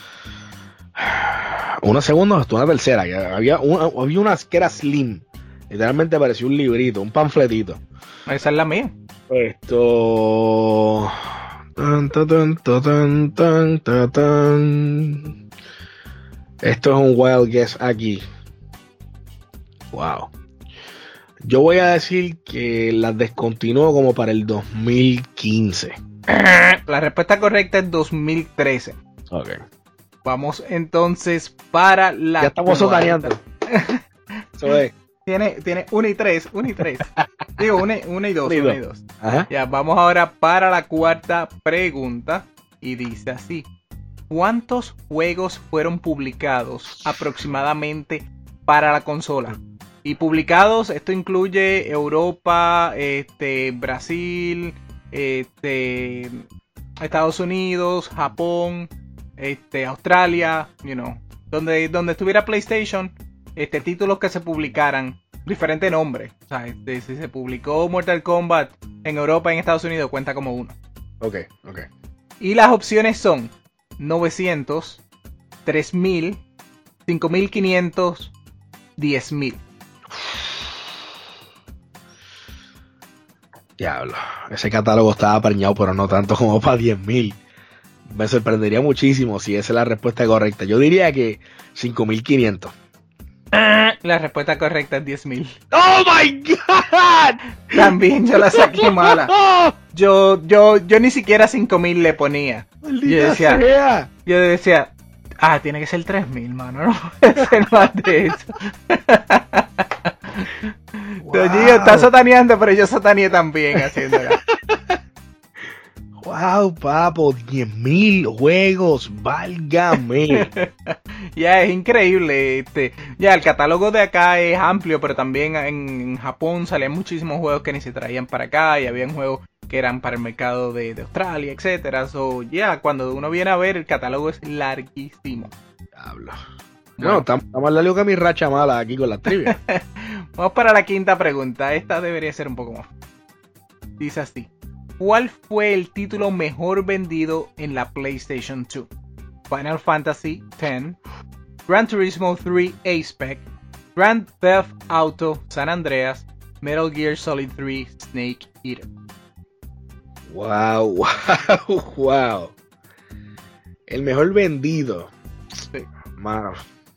Una segunda o una tercera. Que había, una, había una que era slim. Literalmente parecía un librito, un panfletito. Esa es la mía. Esto... Tan, tan, tan, tan, tan, tan. Esto es un wild guess aquí. Wow. Yo voy a decir que las descontinuó como para el dos mil quince. La respuesta correcta es dos mil trece. Ok. Vamos entonces para la... Ya estamos sotaneando. Eso es. Tiene, tiene uno y tres, uno y tres. Digo, uno y dos, uno y dos. Ajá. Ya, vamos ahora para la cuarta pregunta. Y dice así: ¿cuántos juegos fueron publicados aproximadamente para la consola? Y publicados, esto incluye Europa, este, Brasil, este, Estados Unidos, Japón, este, Australia, you know, donde, donde estuviera PlayStation. Este, títulos que se publicaran, diferente nombre. O sea, este, si se publicó Mortal Kombat en Europa y en Estados Unidos, cuenta como uno. Ok, ok. Y las opciones son novecientos, tres mil, cinco mil quinientos, diez mil. Diablo, ese catálogo estaba preñado, pero no tanto como para diez mil. Me sorprendería muchísimo si esa es la respuesta correcta. Yo diría que cinco mil quinientos. La respuesta correcta es diez mil. ¡Oh my God! También yo la saqué mala. Yo, yo, yo ni siquiera cinco mil le ponía. Maldita yo decía, sea. yo decía, ah, tiene que ser tres mil, mano. No puede ser más de eso. Wow. Gio está sotaneando, pero yo sotaneé también haciéndola. Wow, papo, diez mil juegos, válgame. Ya, es increíble. Este, ya, el catálogo de acá es amplio, pero también en, en Japón salían muchísimos juegos que ni se traían para acá, y habían juegos que eran para el mercado de, de Australia, etcétera. So, ya, yeah, cuando uno viene a ver, el catálogo es larguísimo. Diablo. Bueno. No, está más largo que mi racha mala aquí con las trivias. Vamos para la quinta pregunta. Esta debería ser un poco más. Dice así: ¿cuál fue el título mejor vendido en la PlayStation dos? Final Fantasy X, Gran Turismo tres A-Spec, Grand Theft Auto San Andreas, Metal Gear Solid tres Snake Eater. Wow, wow, wow. El mejor vendido. Sí. Mano.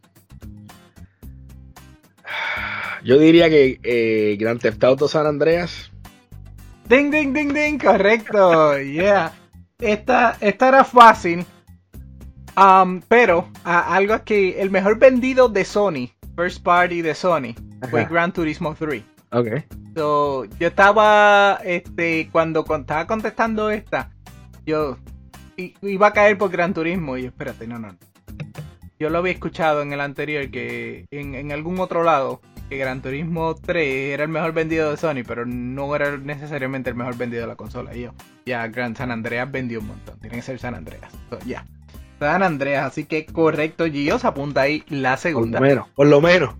Yo diría que eh, Grand Theft Auto San Andreas. Ding, ding, ding, ding, correcto. Yeah. Esta, esta era fácil. Um, pero a, algo que el mejor vendido de Sony, first party de Sony, fue Gran Turismo tres. Ok. So, yo estaba, este, cuando, cuando estaba contestando esta, yo i- iba a caer por Gran Turismo y espérate, no, no. yo lo había escuchado en el anterior, que en, en algún otro lado, que Gran Turismo tres era el mejor vendido de Sony, pero no era necesariamente el mejor vendido de la consola. Y yo, ya, Gran San Andreas vendió un montón, tiene que ser San Andreas. So, ya, yeah. San Andreas, así que correcto, Gio, se apunta ahí la segunda. Por lo menos, por lo menos.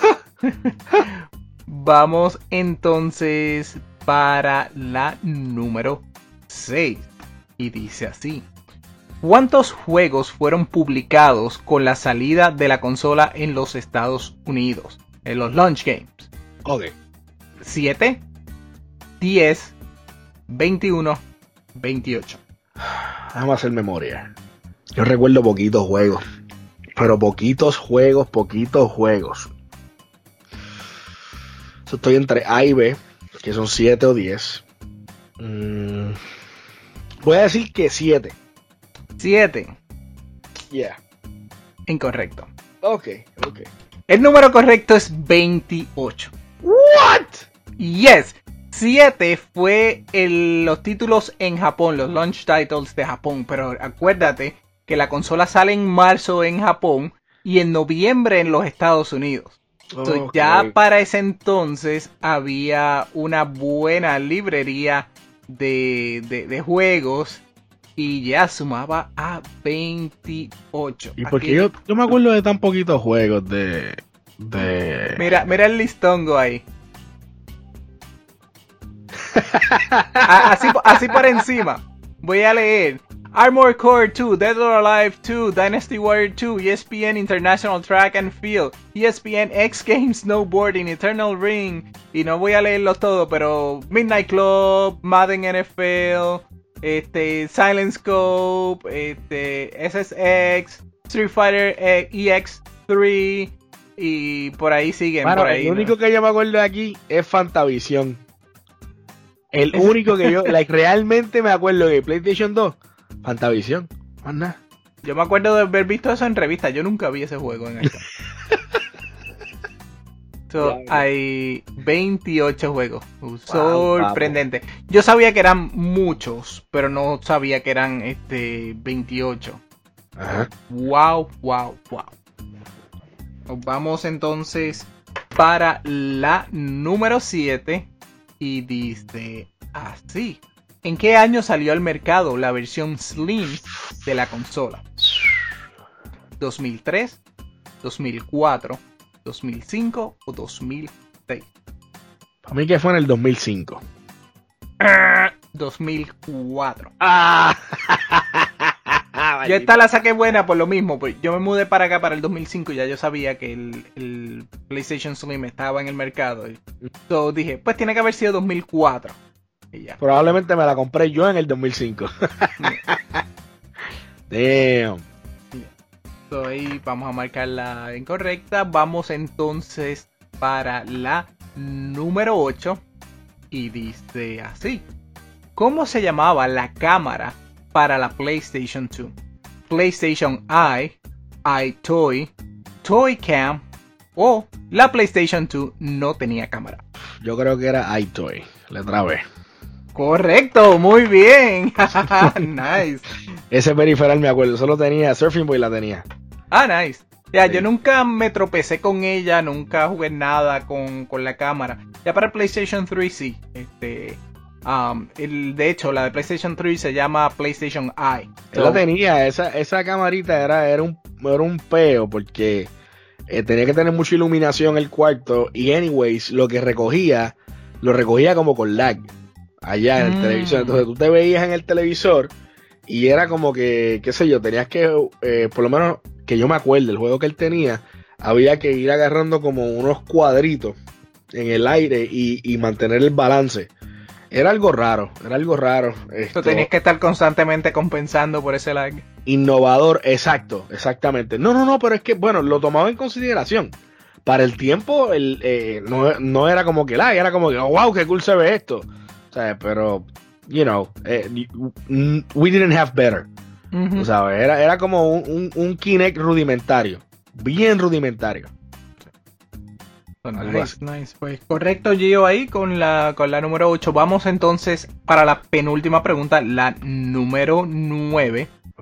Vamos entonces para la número seis. Y dice así: ¿cuántos juegos fueron publicados con la salida de la consola en los Estados Unidos? En los launch games. Ok. siete, diez, veintiuno, veintiocho. Vamos a hacer memoria. Yo recuerdo poquitos juegos. Pero poquitos juegos, poquitos juegos. So, estoy entre A y B, que son siete o diez. Mm, voy a decir que siete. siete. Yeah. Incorrecto. Ok, ok. El número correcto es veintiocho. What? Yes. siete fue el, los títulos en Japón, los launch titles de Japón. Pero acuérdate que la consola sale en marzo en Japón y en noviembre en los Estados Unidos. So, Okay. ya para ese entonces había una buena librería de, de, de juegos y ya sumaba a veintiocho. Y porque Aquí, yo, yo me acuerdo de tan poquitos juegos de... de... Mira, mira el listongo ahí. A, así, así por encima. Voy a leer. Armored Core two, Dead or Alive two, Dynasty Warrior two, E S P N International Track and Field, E S P N X Games Snowboarding, Eternal Ring, y no voy a leerlo todo, pero Midnight Club, Madden N F L, este, Silent Scope, este, S S X, Street Fighter E X tres, y por ahí siguen. Bueno, por ahí, el único ¿no? que yo me acuerdo de aquí es Fantavision. El único que yo like, realmente me acuerdo de PlayStation dos, Fantavision. Más nada. Yo me acuerdo de haber visto eso en revistas. Yo nunca vi ese juego en esta. So, hay veintiocho juegos. Sorprendente. Yo sabía que eran muchos, pero no sabía que eran este veintiocho. Ajá. Wow, wow, wow. Vamos entonces para la número siete. Y dice así: ¿en qué año salió al mercado la versión Slim de la consola? ¿dos mil tres, dos mil cuatro, dos mil cinco o dos mil seis? Para mí que fue en el dos mil cinco. dos mil cuatro. Ah. Yo esta la saqué buena por lo mismo. Pues yo me mudé para acá para el dos mil cinco y ya yo sabía que el, el PlayStation Slim estaba en el mercado. Entonces dije, pues tiene que haber sido dos mil cuatro. Y ya. Probablemente me la compré yo en el dos mil cinco. Damn. So, ahí vamos a marcar la incorrecta. Vamos entonces para la número ocho. Y dice así: ¿cómo se llamaba la cámara para la PlayStation dos? PlayStation Eye, iToy, Toy-Cam o la PlayStation dos no tenía cámara. Yo creo que era iToy, letra B. Correcto, muy bien. Nice. Ese periferal me acuerdo, solo tenía Surfing Boy, la tenía. Ah, nice. Ya, Sí. yo nunca me tropecé con ella, nunca jugué nada con, con la cámara. Ya para PlayStation tres sí. Este, um, el, de hecho, la de PlayStation tres se llama PlayStation Eye. Él la tenía, esa, esa camarita era, era, un, era un peo porque eh, tenía que tener mucha iluminación el cuarto y anyways, lo que recogía, lo recogía como con lag allá en el Mm. televisor. Entonces tú te veías en el televisor y era como que, qué sé yo, tenías que, eh, por lo menos que yo me acuerdo, el juego que él tenía, había que ir agarrando como unos cuadritos en el aire y, y mantener el balance. Era algo raro, era algo raro. Esto, Tú tenías que estar constantemente compensando por ese lag. Innovador, exacto, exactamente. No, no, no, pero es que, bueno, lo tomaba en consideración. Para el tiempo, el, eh, no, no era como que lag, era como que, oh, wow, qué cool se ve esto. O sea, pero, you know, eh, we didn't have better. Uh-huh. O sea, era, era como un, un, un Kinect rudimentario, bien rudimentario. Nice, nice. Pues correcto, Gio, ahí con la, con la número ocho. Vamos entonces para la penúltima pregunta, la número nueve.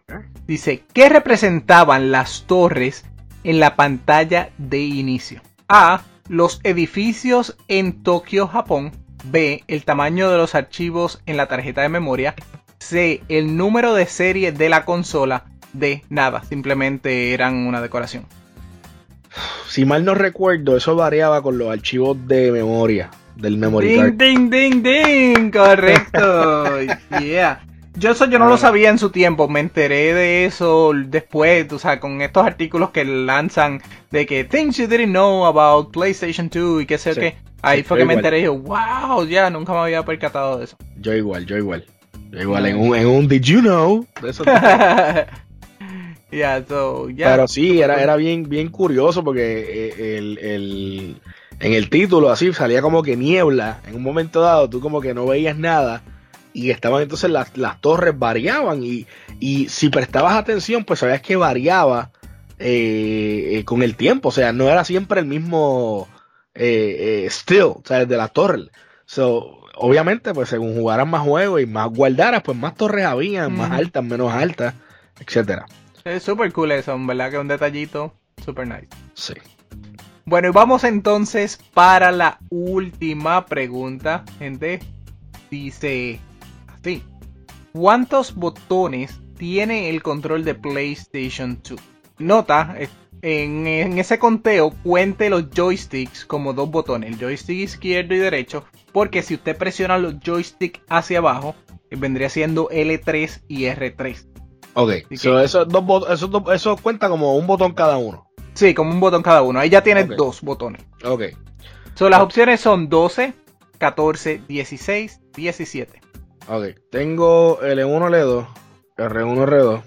Dice, ¿qué representaban las torres en la pantalla de inicio? A. Los edificios en Tokio, Japón. B. El tamaño de los archivos en la tarjeta de memoria. C. El número de serie de la consola. D. Nada, simplemente eran una decoración. Si mal no recuerdo, eso variaba con los archivos de memoria del memory card. Ding, ding, ding, ding, correcto. Yeah. Yo eso yo no lo sabía en su tiempo, me enteré de eso después, o sea, con estos artículos que lanzan de que things you didn't know about PlayStation dos y qué sé yo qué. Ahí sí, fue que me enteré y yo, wow, ya, nunca me había percatado de eso. Yo igual, yo igual. Yo igual, en un, en un Did You Know? De eso. Yeah, so, yeah. Pero sí, era, era bien, bien curioso porque el, el, en el título así salía como que niebla. En un momento dado tú como que no veías nada y estaban entonces las, las torres variaban y, y si prestabas atención pues sabías que variaba eh, eh, con el tiempo. O sea, no era siempre el mismo eh, eh, still, o sea, de la torre. So, obviamente pues según jugaras más juegos y más guardaras pues más torres habían, mm. más altas, menos altas, etcétera. Es súper cool eso, ¿verdad? Que un detallito súper nice. Sí. Bueno, y vamos entonces para la última pregunta, gente. Dice así. ¿Cuántos botones tiene el control de PlayStation dos? Nota, en, en ese conteo cuente los joysticks como dos botones, el joystick izquierdo y derecho, porque si usted presiona los joysticks hacia abajo, vendría siendo L tres y R tres. Ok, so eso, dos, eso, dos, eso cuenta como un botón cada uno. Sí, como un botón cada uno. Ahí ya tiene okay. dos botones. Ok. So, las opciones son doce, catorce, dieciséis, diecisiete. Ok, tengo L uno, L dos, R uno, R dos.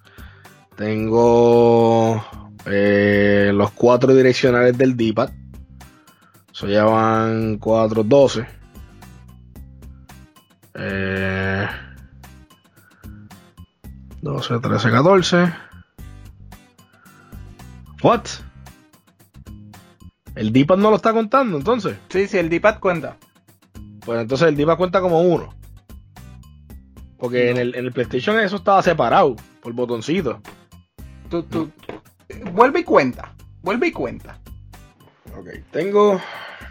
Tengo eh, los cuatro direccionales del D-pad. Eso ya van cuatro, doce. Eh... doce, trece, catorce. What? ¿El D-pad no lo está contando entonces? Sí, sí, el D-pad cuenta. Pues entonces el D-pad cuenta como uno. Porque no. en, el, en el PlayStation eso estaba separado por botoncitos. Tú, tú, no. Vuelve y cuenta. Vuelve y cuenta. Ok, tengo...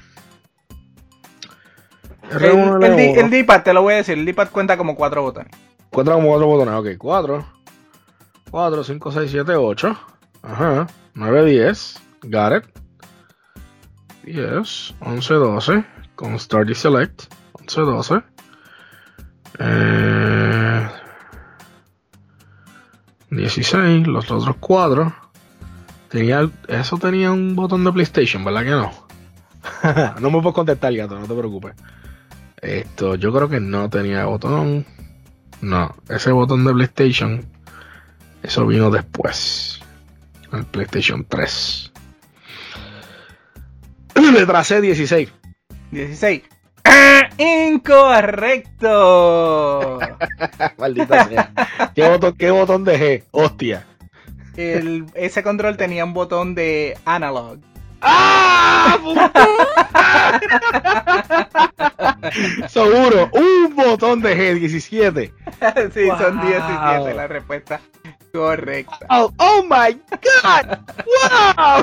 El, el, D, el D-pad, te lo voy a decir, el D-pad cuenta como cuatro botones. Cuenta como cuatro botones, ok, cuatro, cuatro, cinco, seis, siete, ocho, ajá, nueve, diez, got it, diez, once, doce, con Start y Select, once, doce, eh, dieciséis, los otros cuatro, tenía, eso tenía un botón de PlayStation, ¿verdad que no? No me puedo contestar, gato, no te preocupes. Esto, yo creo que no tenía botón. No, ese botón de PlayStation, eso vino después. El PlayStation tres. Letra C, dieciséis. dieciséis. ¡Ah! ¡Incorrecto! Maldita sea. ¿Qué botón, ¿Qué botón de G? Hostia. El, ese control tenía un botón de analog. ¡Ah! Seguro, un botón de G, diecisiete. Sí, wow. Son diecisiete la respuesta correcta. Oh, oh my God. Wow.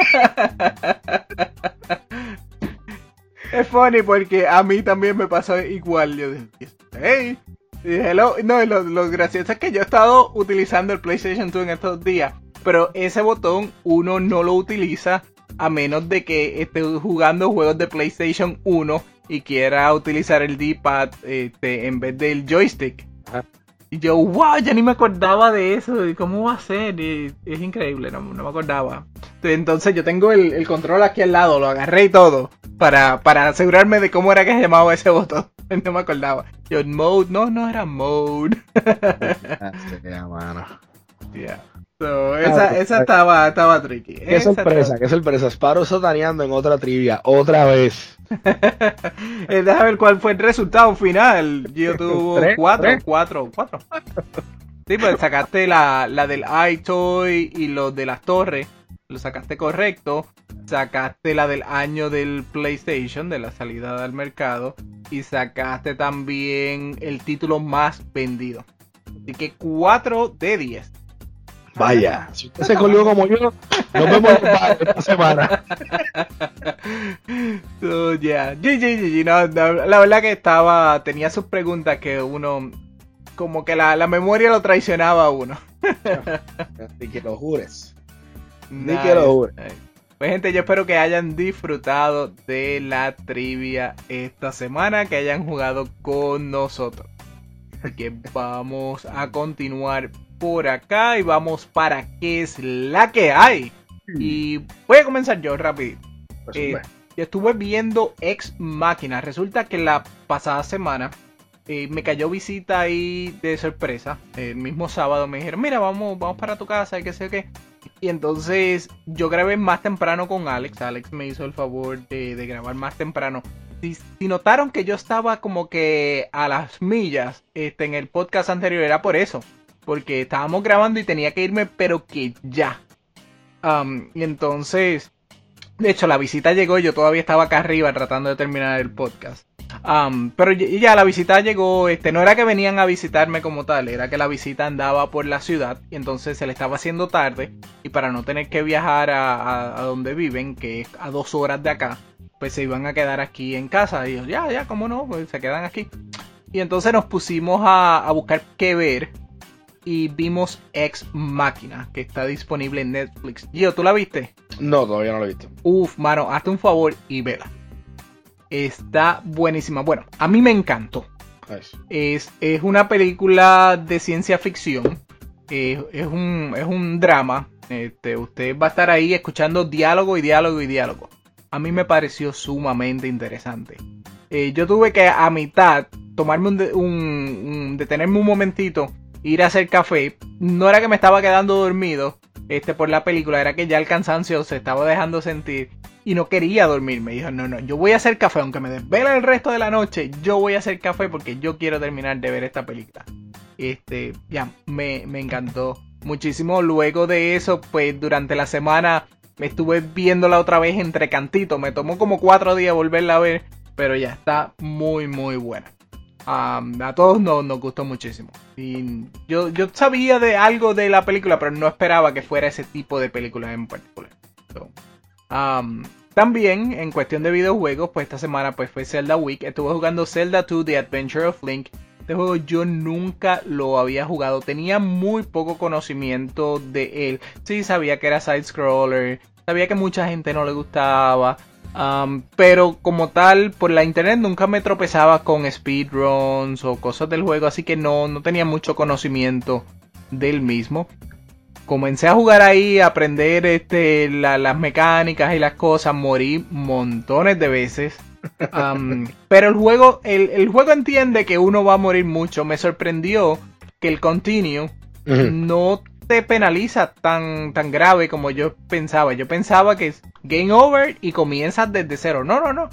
Es funny porque a mí también me pasó igual. Yo dije, hey, y dije, hello. No, lo, lo gracioso es que yo he estado utilizando el PlayStation dos en estos días, pero ese botón uno no lo utiliza a menos de que esté jugando juegos de PlayStation uno y quiera utilizar el D-pad este, en vez del joystick. Ajá. Y yo, wow, ya ni me acordaba de eso. ¿Y cómo va a ser? Y es increíble, no, no me acordaba. Entonces yo tengo el, el control aquí al lado, lo agarré y todo, para, para asegurarme de cómo era que se llamaba ese botón. No me acordaba. Yo, mode, no, no era mode. Yeah, mano. Yeah. So, esa, ah, esa estaba, estaba tricky. Qué esa sorpresa, estaba... qué sorpresa. Sparrow sotaneando en otra trivia, otra vez. Déjame ver cuál fue el resultado final. Yo tuve cuatro, cuatro, cuatro. Sí, pues sacaste la, la del iToy y los de las torres. Lo sacaste correcto. Sacaste la del año del PlayStation, de la salida al mercado. Y sacaste también el título más vendido. Así que cuatro de diez. Vaya, si usted se colgó como yo, nos vemos esta semana. So, yeah. G G, G G. No, no, la verdad que estaba, tenía sus preguntas que uno, como que la, la memoria lo traicionaba a uno. Ni que lo jures. Nice. Ni que lo jures. Pues gente, yo espero que hayan disfrutado de la trivia esta semana, que hayan jugado con nosotros. Así que vamos a continuar por acá y vamos para qué es la que hay. Y voy a comenzar yo rapidito. Pues, Eh, bueno. yo estuve viendo Ex Machina. Resulta que la pasada semana eh, me cayó visita ahí de sorpresa. El mismo sábado me dijeron, mira, vamos, vamos para tu casa y qué sé qué. Y entonces yo grabé más temprano con Alex. Alex me hizo el favor de, de grabar más temprano. Si, si notaron que yo estaba como que a las millas este, en el podcast anterior, era por eso. Porque estábamos grabando y tenía que irme, pero que ya. Um, y entonces, de hecho, la visita llegó y yo todavía estaba acá arriba tratando de terminar el podcast. Um, pero ya la visita llegó, este, no era que venían a visitarme como tal, era que la visita andaba por la ciudad y entonces se le estaba haciendo tarde. Y para no tener que viajar a, a, a donde viven, que es a dos horas de acá, pues se iban a quedar aquí en casa. Y yo, ya, ya, cómo no, pues se quedan aquí. Y entonces nos pusimos a, a buscar qué ver. Y vimos Ex Machina, que está disponible en Netflix. Gio, ¿tú la viste? No, todavía no lo he visto. Uf, mano, hazte un favor y vela. Está buenísima. Bueno, a mí me encantó. Es, es una película de ciencia ficción. Es, es, un, es un drama. Este, usted va a estar ahí escuchando diálogo y diálogo y diálogo. A mí me pareció sumamente interesante. Eh, yo tuve que a mitad tomarme un, un, un detenerme un momentito, ir a hacer café. No era que me estaba quedando dormido este, por la película, era que ya el cansancio se estaba dejando sentir y no quería dormir. Me dijo, no, no, yo voy a hacer café, aunque me desvele el resto de la noche, yo voy a hacer café porque yo quiero terminar de ver esta película. Este, ya, me, me encantó muchísimo. Luego de eso, pues durante la semana me estuve viéndola otra vez entre cantitos. Me tomó como cuatro días volverla a ver, pero ya está muy, muy buena. Um, a todos nos, nos gustó muchísimo. Y yo, yo sabía de algo de la película, pero no esperaba que fuera ese tipo de película en particular. So, um, también, en cuestión de videojuegos, pues esta semana pues fue Zelda Week. Estuve jugando Zelda dos The Adventure of Link. Este juego yo nunca lo había jugado. Tenía muy poco conocimiento de él. Sí, sabía que era side-scroller. Sabía que mucha gente no le gustaba. Um, pero como tal, por la internet nunca me tropezaba con speedruns o cosas del juego. Así que no, no tenía mucho conocimiento del mismo. Comencé a jugar ahí, a aprender este, la, las mecánicas y las cosas. Morí montones de veces. Um, pero el juego, el, el juego entiende que uno va a morir mucho. Me sorprendió que el continue uh-huh. no te penaliza tan, tan grave como yo pensaba. Yo pensaba que es game over y comienzas desde cero. No, no, no.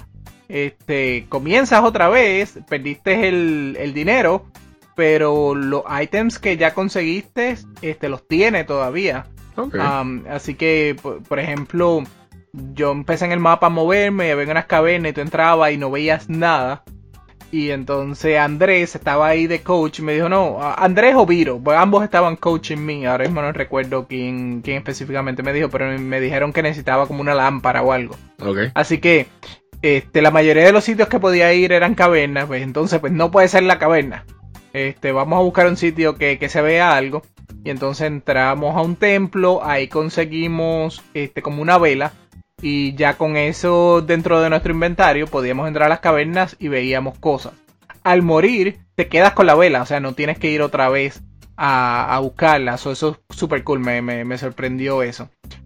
Este, comienzas otra vez, perdiste el, el dinero, pero los ítems que ya conseguiste, este, los tiene todavía. Okay. Um, así que, por, por ejemplo, yo empecé en el mapa a moverme, había unas cavernas y tú entrabas y no veías nada. Y entonces Andrés estaba ahí de coach y me dijo, no, Andrés o Viro, pues ambos estaban coaching me. Ahora mismo no recuerdo quién, quién específicamente me dijo, pero me dijeron que necesitaba como una lámpara o algo. Okay. Así que este, la mayoría de los sitios que podía ir eran cavernas, pues entonces pues no puede ser la caverna. Este, vamos a buscar un sitio que, que se vea algo. Y entonces entramos a un templo, ahí conseguimos este, como una vela. Y ya con eso dentro de nuestro inventario podíamos entrar a las cavernas y veíamos cosas. Al morir te quedas con la vela, o sea, no tienes que ir otra vez a, a buscarla. So, eso es súper cool, me, me, me sorprendió eso.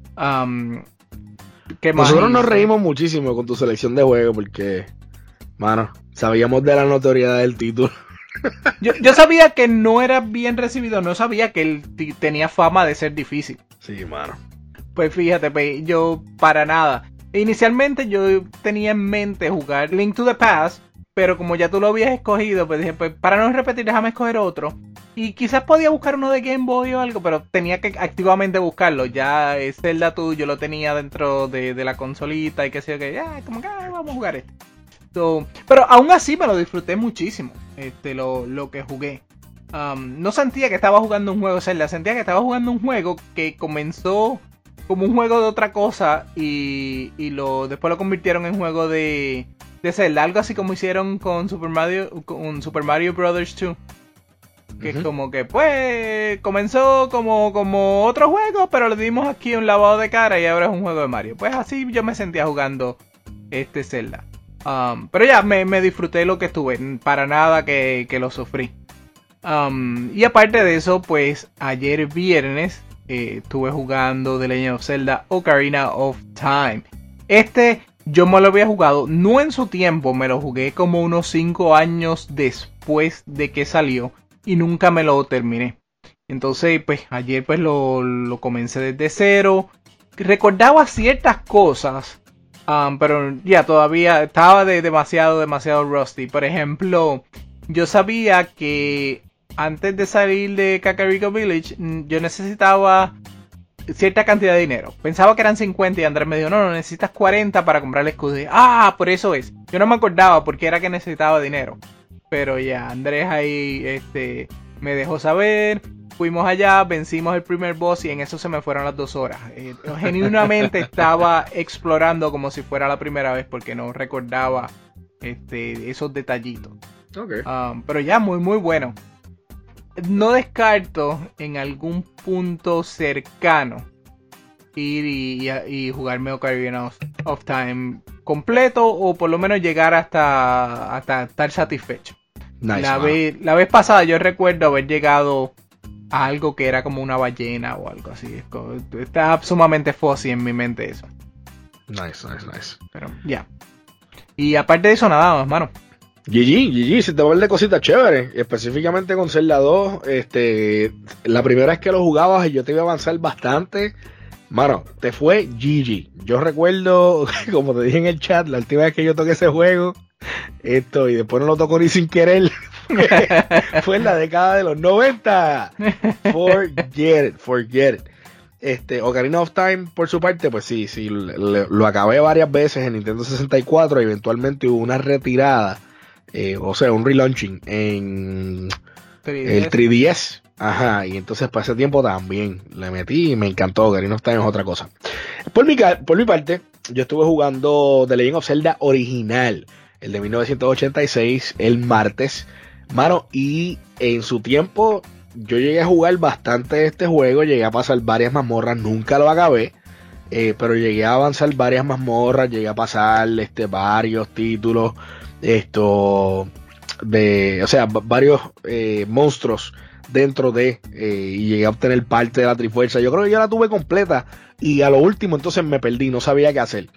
Um, ¿qué más Nosotros hizo? Nos reímos muchísimo con tu selección de juego porque, mano, sabíamos de la notoriedad del título. Yo, yo sabía que no era bien recibido, no sabía que él t- tenía fama de ser difícil. Sí, mano. Pues fíjate, pues, yo para nada. Inicialmente yo tenía en mente jugar Link to the Past, pero como ya tú lo habías escogido, pues dije, pues para no repetir, déjame escoger otro. Y quizás podía buscar uno de Game Boy o algo, pero tenía que activamente buscarlo. Ya es Zelda dos, yo lo tenía dentro de, de la consolita y qué sé yo, que ya, como que ah, vamos a jugar este. So, pero aún así me lo disfruté muchísimo, este, lo, lo que jugué. um, no sentía que estaba jugando un juego Zelda, sentía que estaba jugando un juego que comenzó como un juego de otra cosa y, y lo después lo convirtieron en juego de, de Zelda, algo así como hicieron con Super Mario, con Super Mario Brothers dos. Que uh-huh. es como que pues comenzó como, como otro juego, pero le dimos aquí un lavado de cara y ahora es un juego de Mario. Pues así yo me sentía jugando este Zelda. Um, pero ya me, me disfruté lo que estuve, para nada que, que lo sufrí. Um, y aparte de eso, pues ayer viernes eh, estuve jugando The Legend of Zelda Ocarina of Time. Este yo me lo había jugado, no en su tiempo, me lo jugué como unos cinco años después de que salió. Y nunca me lo terminé. Entonces, pues, ayer pues lo, lo comencé desde cero. Recordaba ciertas cosas. Um, pero ya todavía estaba de demasiado, demasiado rusty. Por ejemplo, yo sabía que antes de salir de Kakariko Village, yo necesitaba cierta cantidad de dinero. Pensaba que eran cincuenta y Andrés me dijo, no, no, necesitas cuarenta para comprar el escudo. Y, ah, por eso es. Yo no me acordaba porque era que necesitaba dinero. Pero ya, Andrés ahí este, me dejó saber, fuimos allá, vencimos el primer boss y en eso se me fueron las dos horas. Eh, genuinamente estaba explorando como si fuera la primera vez porque no recordaba este, esos detallitos. Okay. Um, pero ya, muy muy bueno. No descarto en algún punto cercano ir y, y, y jugarme Ocarina of, of Time completo o por lo menos llegar hasta, hasta estar satisfecho. Nice, la, vez, la vez pasada yo recuerdo haber llegado a algo que era como una ballena o algo así. Está sumamente fuzzy en mi mente eso. Nice, nice, nice. Pero ya. Yeah. Y aparte de eso nada más, mano. G G, G G, se te va a ver de cositas chéveres, específicamente con Zelda dos, este, la primera vez que lo jugabas y yo te iba a avanzar bastante, mano, te fue G G. Yo recuerdo, como te dije en el chat, la última vez que yo toqué ese juego, esto, y después no lo tocó ni sin querer, fue en la década de los noventa. Forget it, forget it. Este, Ocarina of Time, por su parte, pues sí, sí, le, lo acabé varias veces en Nintendo sesenta y cuatro, y eventualmente hubo una retirada. Eh, o sea, un relaunching en tres D S. El tres D S. Ajá, y entonces para ese tiempo también le metí y me encantó. Ocarina of Time es otra cosa. Por mi, por mi parte, yo estuve jugando The Legend of Zelda original, el de mil novecientos ochenta y seis, el martes. Mano, y en su tiempo yo llegué a jugar bastante este juego, llegué a pasar varias mazmorras, nunca lo acabé. Eh, pero llegué a avanzar varias mazmorras, llegué a pasar este, varios títulos. Esto de, o sea, varios eh, monstruos dentro de eh, y llegué a obtener parte de la Trifuerza. Yo creo que yo la tuve completa y a lo último entonces me perdí, no sabía qué hacer.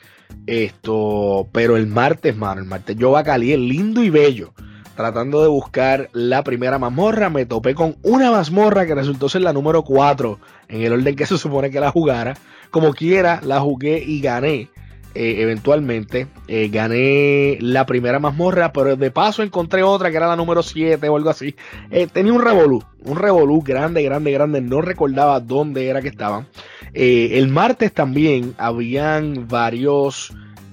Esto, pero el martes, mano, el martes yo bacalí lindo y bello tratando de buscar la primera mazmorra. Me topé con una mazmorra que resultó ser la número cuatro en el orden que se supone que la jugara. Como quiera, la jugué y gané. Eh, eventualmente eh, gané la primera mazmorra, pero de paso encontré otra que era la número siete o algo así. Eh, tenía un revolú, un revolú grande, grande, grande. No recordaba dónde era que estaban. Eh, el martes también habían varios,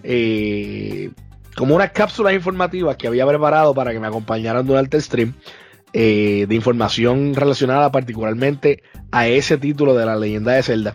eh, como unas cápsulas informativas que había preparado para que me acompañaran durante el stream, eh, de información relacionada particularmente a ese título de la leyenda de Zelda.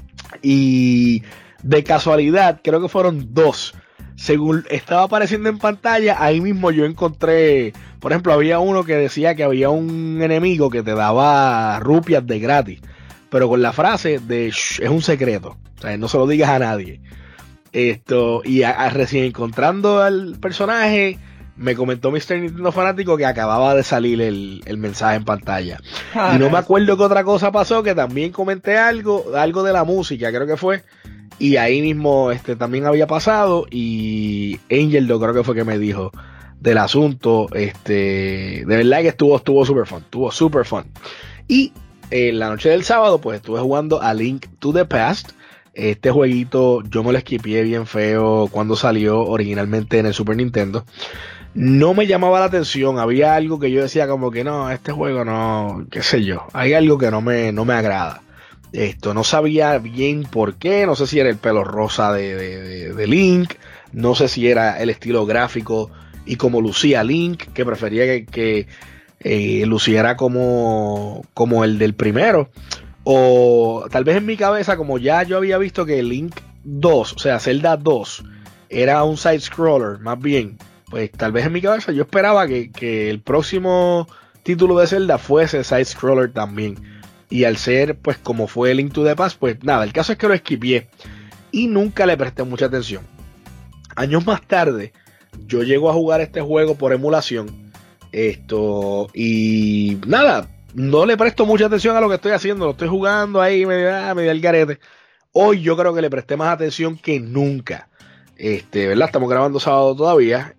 Y de casualidad, creo que fueron dos. Según estaba apareciendo en pantalla, ahí mismo yo encontré, por ejemplo, había uno que decía que había un enemigo que te daba rupias de gratis, pero con la frase de shh, es un secreto, o sea, no se lo digas a nadie. Esto, y a, a, recién encontrando al personaje, me comentó mister Nintendo Fanático que acababa de salir el, el mensaje en pantalla. Ah, y no me acuerdo qué otra cosa pasó, que también comenté algo, algo de la música, creo que fue. Y ahí mismo este también había pasado. Y Angel yo creo que fue que me dijo del asunto. Este, de verdad que estuvo estuvo super fun. Estuvo super fun. Y en la noche del sábado, pues estuve jugando a Link to the Past. Este jueguito yo me lo esquipié bien feo cuando salió originalmente en el Super Nintendo. No me llamaba la atención. Había algo que yo decía como que no, este juego no, qué sé yo. Hay algo que no me, no me agrada. Esto, no sabía bien por qué, no sé si era el pelo rosa de, de, de, de Link, no sé si era el estilo gráfico y como lucía Link, que prefería que, que eh, luciera como, como el del primero. O tal vez en mi cabeza, como ya yo había visto que Link dos, o sea, Zelda dos, era un side-scroller, más bien, pues tal vez en mi cabeza yo esperaba que, que el próximo título de Zelda fuese side-scroller también. Y al ser, pues como fue Link to the Past, pues nada, el caso es que lo esquipié y nunca le presté mucha atención. Años más tarde, yo llego a jugar este juego por emulación. Esto, y nada, no le presto mucha atención a lo que estoy haciendo, lo estoy jugando ahí medio, ah, medio al garete. Hoy yo creo que le presté más atención que nunca. Este, ¿verdad? Estamos grabando sábado todavía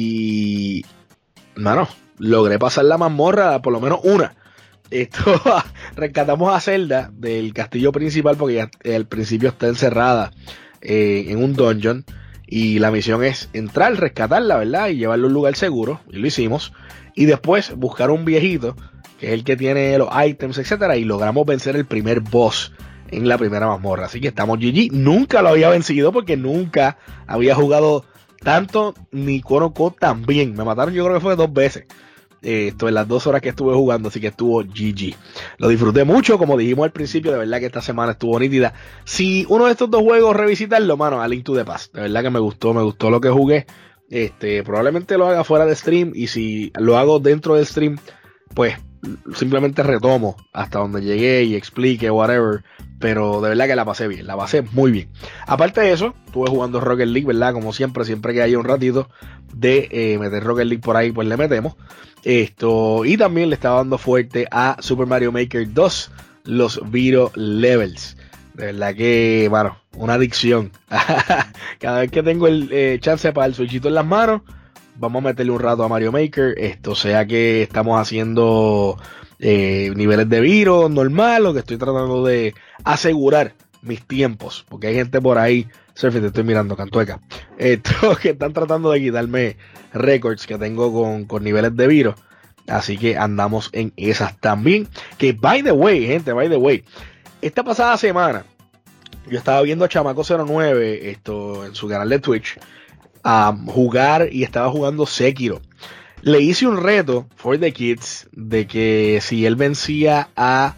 y, mano, logré pasar la mazmorra, por lo menos una. Esto, rescatamos a Zelda del castillo principal porque ya al principio está encerrada eh, en un dungeon y la misión es entrar, rescatarla, ¿verdad? Y llevarla a un lugar seguro, y lo hicimos. Y después buscar un viejito que es el que tiene los ítems, etcétera, y logramos vencer el primer boss en la primera mazmorra. Así que estamos G G. Nunca lo había vencido porque nunca había jugado tanto ni conozco tan bien. Me mataron, yo creo que fue dos veces. Eh, esto en las dos horas que estuve jugando, así que estuvo G G. Lo disfruté mucho, como dijimos al principio, de verdad que esta semana estuvo nítida. Si uno de estos dos juegos revisitarlo, mano, a Link to the Past, de verdad que me gustó, me gustó lo que jugué. Este, probablemente lo haga fuera de stream, y si lo hago dentro del stream, pues simplemente retomo hasta donde llegué y explique whatever, pero de verdad que la pasé bien, la pasé muy bien. Aparte de eso, estuve jugando Rocket League, ¿verdad? Como siempre, siempre que haya un ratito de eh, meter Rocket League por ahí, pues le metemos. Esto, y también le estaba dando fuerte a Super Mario Maker dos, los Viro Levels. De verdad que, bueno, una adicción. Cada vez que tengo el eh, chance para el switchito en las manos, vamos a meterle un rato a Mario Maker. Esto, sea que estamos haciendo eh, niveles de Viro normal, o que estoy tratando de asegurar mis tiempos, porque hay gente por ahí, Surfing, te estoy mirando, cantueca, esto, que están tratando de quitarme récords que tengo con, con niveles de Viro. Así que andamos en esas también. Que by the way, gente, by the way, esta pasada semana yo estaba viendo a Chamaco cero nueve esto, en su canal de Twitch, a jugar, y estaba jugando Sekiro. Le hice un reto for the kids de que si él vencía a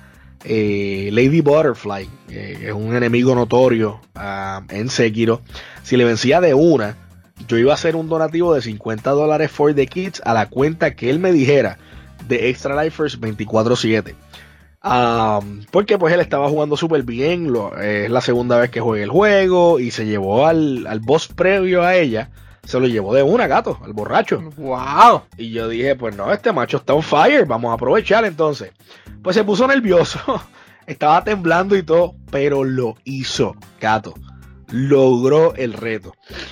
eh, Lady Butterfly, eh, que es un enemigo notorio uh, en Sekiro, si le vencía de una, yo iba a hacer un donativo de cincuenta dólares for the kids a la cuenta que él me dijera de Extra Lifers veinticuatro siete. Um, porque pues él estaba jugando súper bien, lo, eh, es la segunda vez que juega el juego, y se llevó al, al boss previo a ella, se lo llevó de una, gato, al borracho. ¡Wow! Y yo dije, pues no, este macho está on fire, vamos a aprovechar entonces. Pues se puso nervioso, estaba temblando y todo, pero lo hizo, gato. Logró el reto.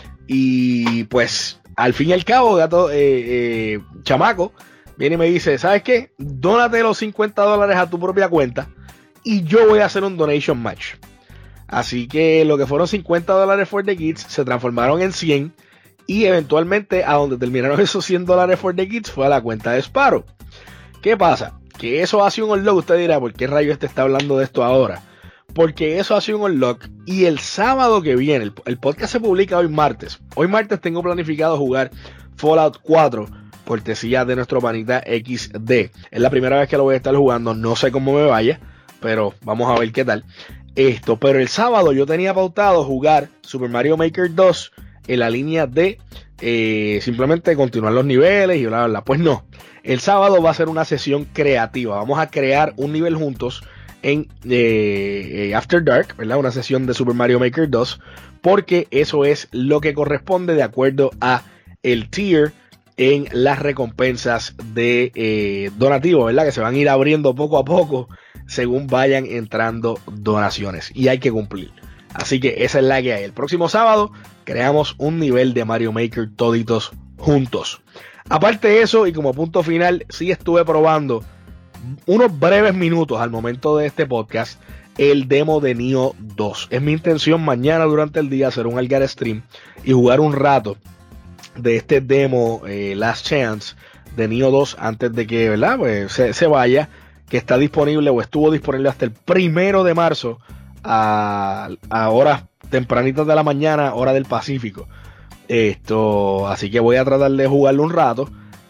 Y pues, al fin y al cabo, gato, eh, eh, Chamaco viene y me dice, ¿sabes qué? Dónate los cincuenta dólares a tu propia cuenta y yo voy a hacer un donation match. Así que lo que fueron cincuenta dólares for the kids se transformaron en cien, y eventualmente a donde terminaron esos cien dólares for the kids fue a la cuenta de Sparrow. ¿Qué pasa? Que eso hace un unlock. Usted dirá, ¿por qué rayo este está hablando de esto ahora? Porque eso hace un unlock, y el sábado que viene, el, el podcast se publica hoy martes. Hoy martes tengo planificado jugar Fallout cuatro, cortesía de nuestro panita X D. Es la primera vez que lo voy a estar jugando, no sé cómo me vaya, pero vamos a ver qué tal. Esto, pero el sábado yo tenía pautado jugar Super Mario Maker dos en la línea de eh, simplemente continuar los niveles y bla, bla, bla. Pues no, el sábado va a ser una sesión creativa. Vamos a crear un nivel juntos en eh, After Dark, ¿verdad? Una sesión de Super Mario Maker dos, porque eso es lo que corresponde de acuerdo a el tier en las recompensas de eh, donativo, ¿verdad? Que se van a ir abriendo poco a poco según vayan entrando donaciones, y hay que cumplir. Así que esa es la que hay. El próximo sábado creamos un nivel de Mario Maker toditos juntos. Aparte de eso, y como punto final, sí estuve probando unos breves minutos al momento de este podcast el demo de Nioh dos. Es mi intención mañana durante el día hacer un Algar stream y jugar un rato de este demo eh, Last Chance de Nioh dos antes de que, ¿verdad? Pues se, se vaya, que está disponible o estuvo disponible hasta el primero de marzo a, a horas tempranitas de la mañana, hora del Pacífico. Esto, así que voy a tratar de jugarlo un rato,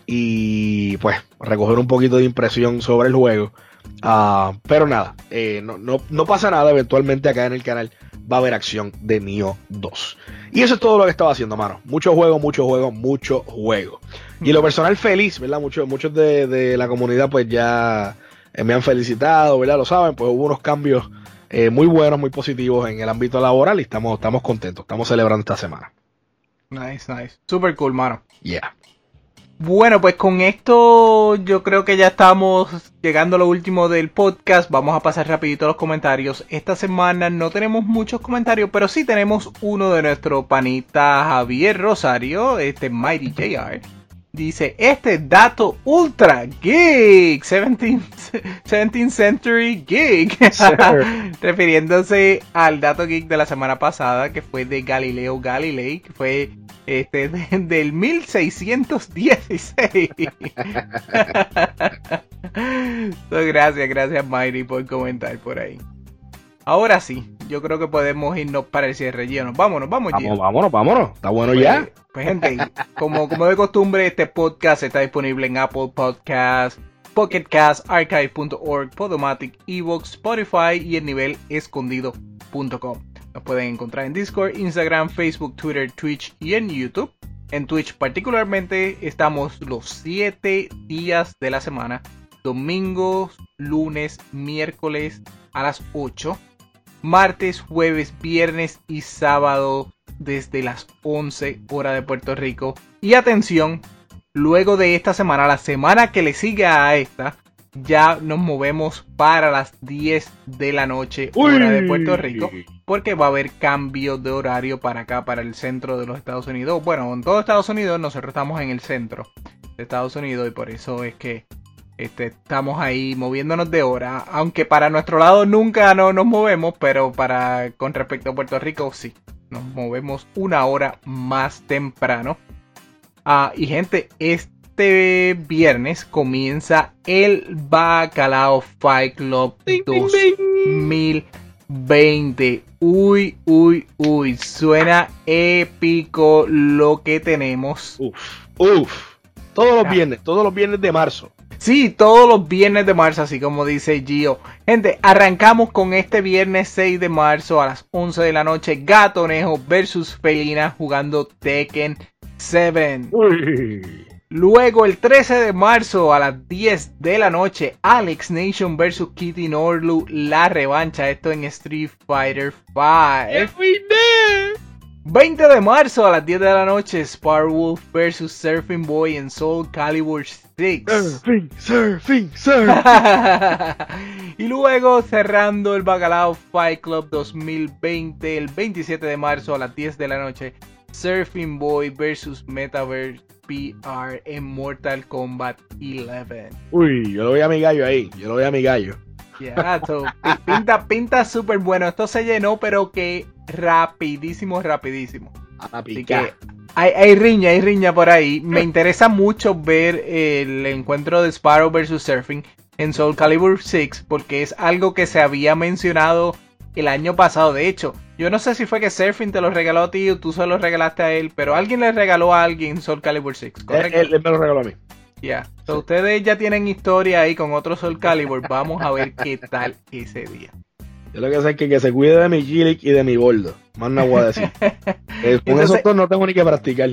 y pues recoger un poquito de impresión sobre el juego. Uh, pero nada, eh, no, no, no pasa nada, eventualmente acá en el canal va a haber acción de Nioh dos. Y eso es todo lo que estaba haciendo, mano. Mucho juego, mucho juego, mucho juego. Y lo personal feliz, ¿verdad? Muchos, muchos de, de la comunidad pues ya eh, me han felicitado, ¿verdad? Lo saben, pues hubo unos cambios eh, muy buenos, muy positivos en el ámbito laboral y estamos, estamos contentos, estamos celebrando esta semana. Nice, nice. Super cool, mano. Yeah. Bueno, pues con esto yo creo que ya estamos llegando a lo último del podcast. Vamos a pasar rapidito a los comentarios. Esta semana no tenemos muchos comentarios, pero sí tenemos uno de nuestro panita Javier Rosario, este Mighty J R. Dice, este dato ultra geek, seventeenth century geek, refiriéndose al dato geek de la semana pasada, que fue de Galileo Galilei, que fue este de, del mil seiscientos dieciséis. So, gracias, gracias Mighty por comentar por ahí. Ahora sí, yo creo que podemos irnos para el cierre. Lleno. Vámonos, vamos, Vamos, vámonos, vámonos. Está bueno pues, ya. Pues gente, como, como de costumbre, este podcast está disponible en Apple Podcasts, Pocket Cast, archive punto org, Podomatic, Evox, Spotify y el nivel escondido punto com. Nos pueden encontrar en Discord, Instagram, Facebook, Twitter, Twitch y en YouTube. En Twitch particularmente estamos los siete días de la semana, domingos, lunes, miércoles a las ocho. Martes, jueves, viernes y sábado desde las once hora de Puerto Rico. Y atención, luego de esta semana, la semana que le sigue a esta, ya nos movemos para las diez de la noche hora de Puerto Rico. Porque va a haber cambio de horario para acá, para el centro de los Estados Unidos. Bueno, en todo Estados Unidos nosotros estamos en el centro de Estados Unidos y por eso es que Este, estamos ahí moviéndonos de hora, aunque para nuestro lado nunca no, nos movemos, pero para con respecto a Puerto Rico sí, nos movemos una hora más temprano. Ah, y gente, este viernes comienza el Bacalao Fight Club dos mil veinte. Uy, uy, uy, suena épico lo que tenemos. Uf, uf, todos los viernes, todos los viernes de marzo. Sí, todos los viernes de marzo, así como dice Gio. Gente, arrancamos con este viernes seis de marzo a las once de la noche. Gatonejo versus Felina jugando Tekken siete. Uy. Luego el trece de marzo a las diez de la noche, Alex Nation versus Kitty Norlu. La revancha, esto en Street Fighter cinco. veinte de marzo a las diez de la noche, Sparwolf versus Surfing Boy en Soul Calibur seis. Surfing, surfing, surfing. Y luego cerrando el Bacalao Fight Club dos mil veinte, el veintisiete de marzo a las diez de la noche, Surfing Boy versus Metaverse P R en Mortal Kombat once. Uy, yo lo voy a mi gallo ahí, yo lo voy a mi gallo. Yeah, so, pinta, pinta súper bueno. Esto se llenó, pero que rapidísimo, rapidísimo. A Así que hay, hay riña, hay riña por ahí. Me interesa mucho ver el encuentro de Sparrow versus Surfing en Soul Calibur seis, porque es algo que se había mencionado el año pasado. De hecho, yo no sé si fue que Surfing te lo regaló a ti o tú se lo regalaste a él, pero alguien le regaló a alguien Soul Calibur seis, ¿correcto? Él, él me lo regaló a mí. Ya, yeah. So, sí. Ustedes ya tienen historia ahí con otro Soul Calibur. Vamos a ver qué tal ese día. Yo lo que sé es que, que se cuide de mi Gillick y de mi Boldo. Más no voy a decir. eh, con Entonces, esos dos no tengo ni que practicar.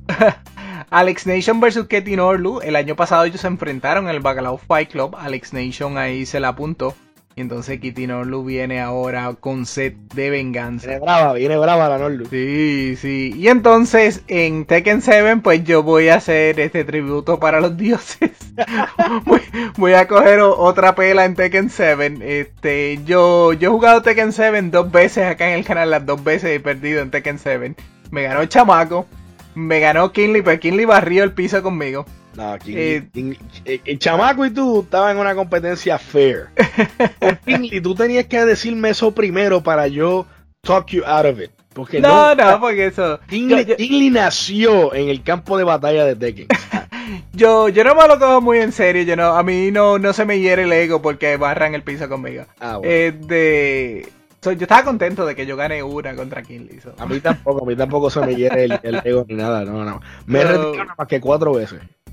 Alex Nation versus Kitty Norlu. El año pasado ellos se enfrentaron en el Bacalao Fight Club. Alex Nation ahí se la apuntó. Y entonces Kitty Norlu viene ahora con sed de venganza. Viene brava, viene brava la Norlu. Sí, sí. Y entonces en Tekken siete pues yo voy a hacer este tributo para los dioses. voy, voy a coger o, otra pela en Tekken siete. Este, yo, yo he jugado Tekken siete dos veces acá en el canal. Las dos veces he perdido en Tekken siete. Me ganó el chamaco. Me ganó Kinley, pero Kinley barrió el piso conmigo. No, Kinley, eh, Kinley, el, el chamaco y tú estaban en una competencia fair. Kinley, tú tenías que decirme eso primero para yo talk you out of it. Porque no, no, no, porque eso. Kinley, yo, yo, Kinley nació en el campo de batalla de Tekken. yo, yo no me lo cojo muy en serio. Yo no, a mí no, no se me hiere el ego porque barran el piso conmigo. Ah, bueno. eh, de... So, yo estaba contento de que yo gané una contra Kinley. So. A mí tampoco, a mí tampoco se me hiere el, el ego ni nada, no, no. Me he retirado nada más que cuatro veces.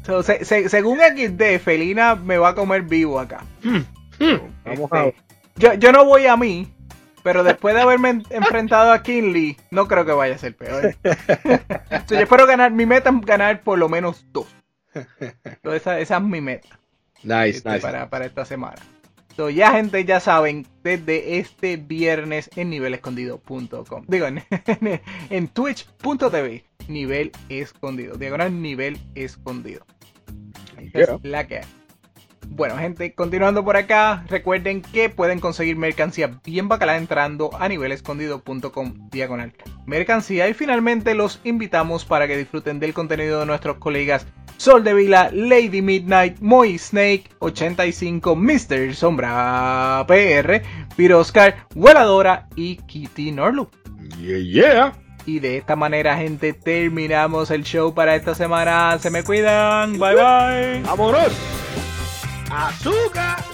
So, se, se, según equis de, Felina me va a comer vivo acá. Hmm, hmm. Vamos Este, a ver. yo, yo no voy a mí, pero después de haberme en- enfrentado a Kinley, no creo que vaya a ser peor. So, yo espero ganar, mi meta es ganar por lo menos dos. So, esa, esa es mi meta. Nice, este, nice. para, para esta semana. So, ya gente, ya saben, desde este viernes en nivel escondido punto com. Digo, en, en, en twitch punto tv, nivel escondido. Diagonal nivel escondido. Esa Yeah. es la que hay. Bueno, gente, continuando por acá, recuerden que pueden conseguir mercancía bien bacala entrando a nivel escondido punto com diagonal mercancía. Y finalmente los invitamos para que disfruten del contenido de nuestros colegas Sol de Vila, Lady Midnight, Moy Snake, ochenta y cinco, mister Sombra P R, Piroscar, Vueladora y Kitty Norlu. Yeah, yeah. Y de esta manera, gente, terminamos el show para esta semana. Se me cuidan. Bye bye. ¡Vámonos! ¡Azúcar!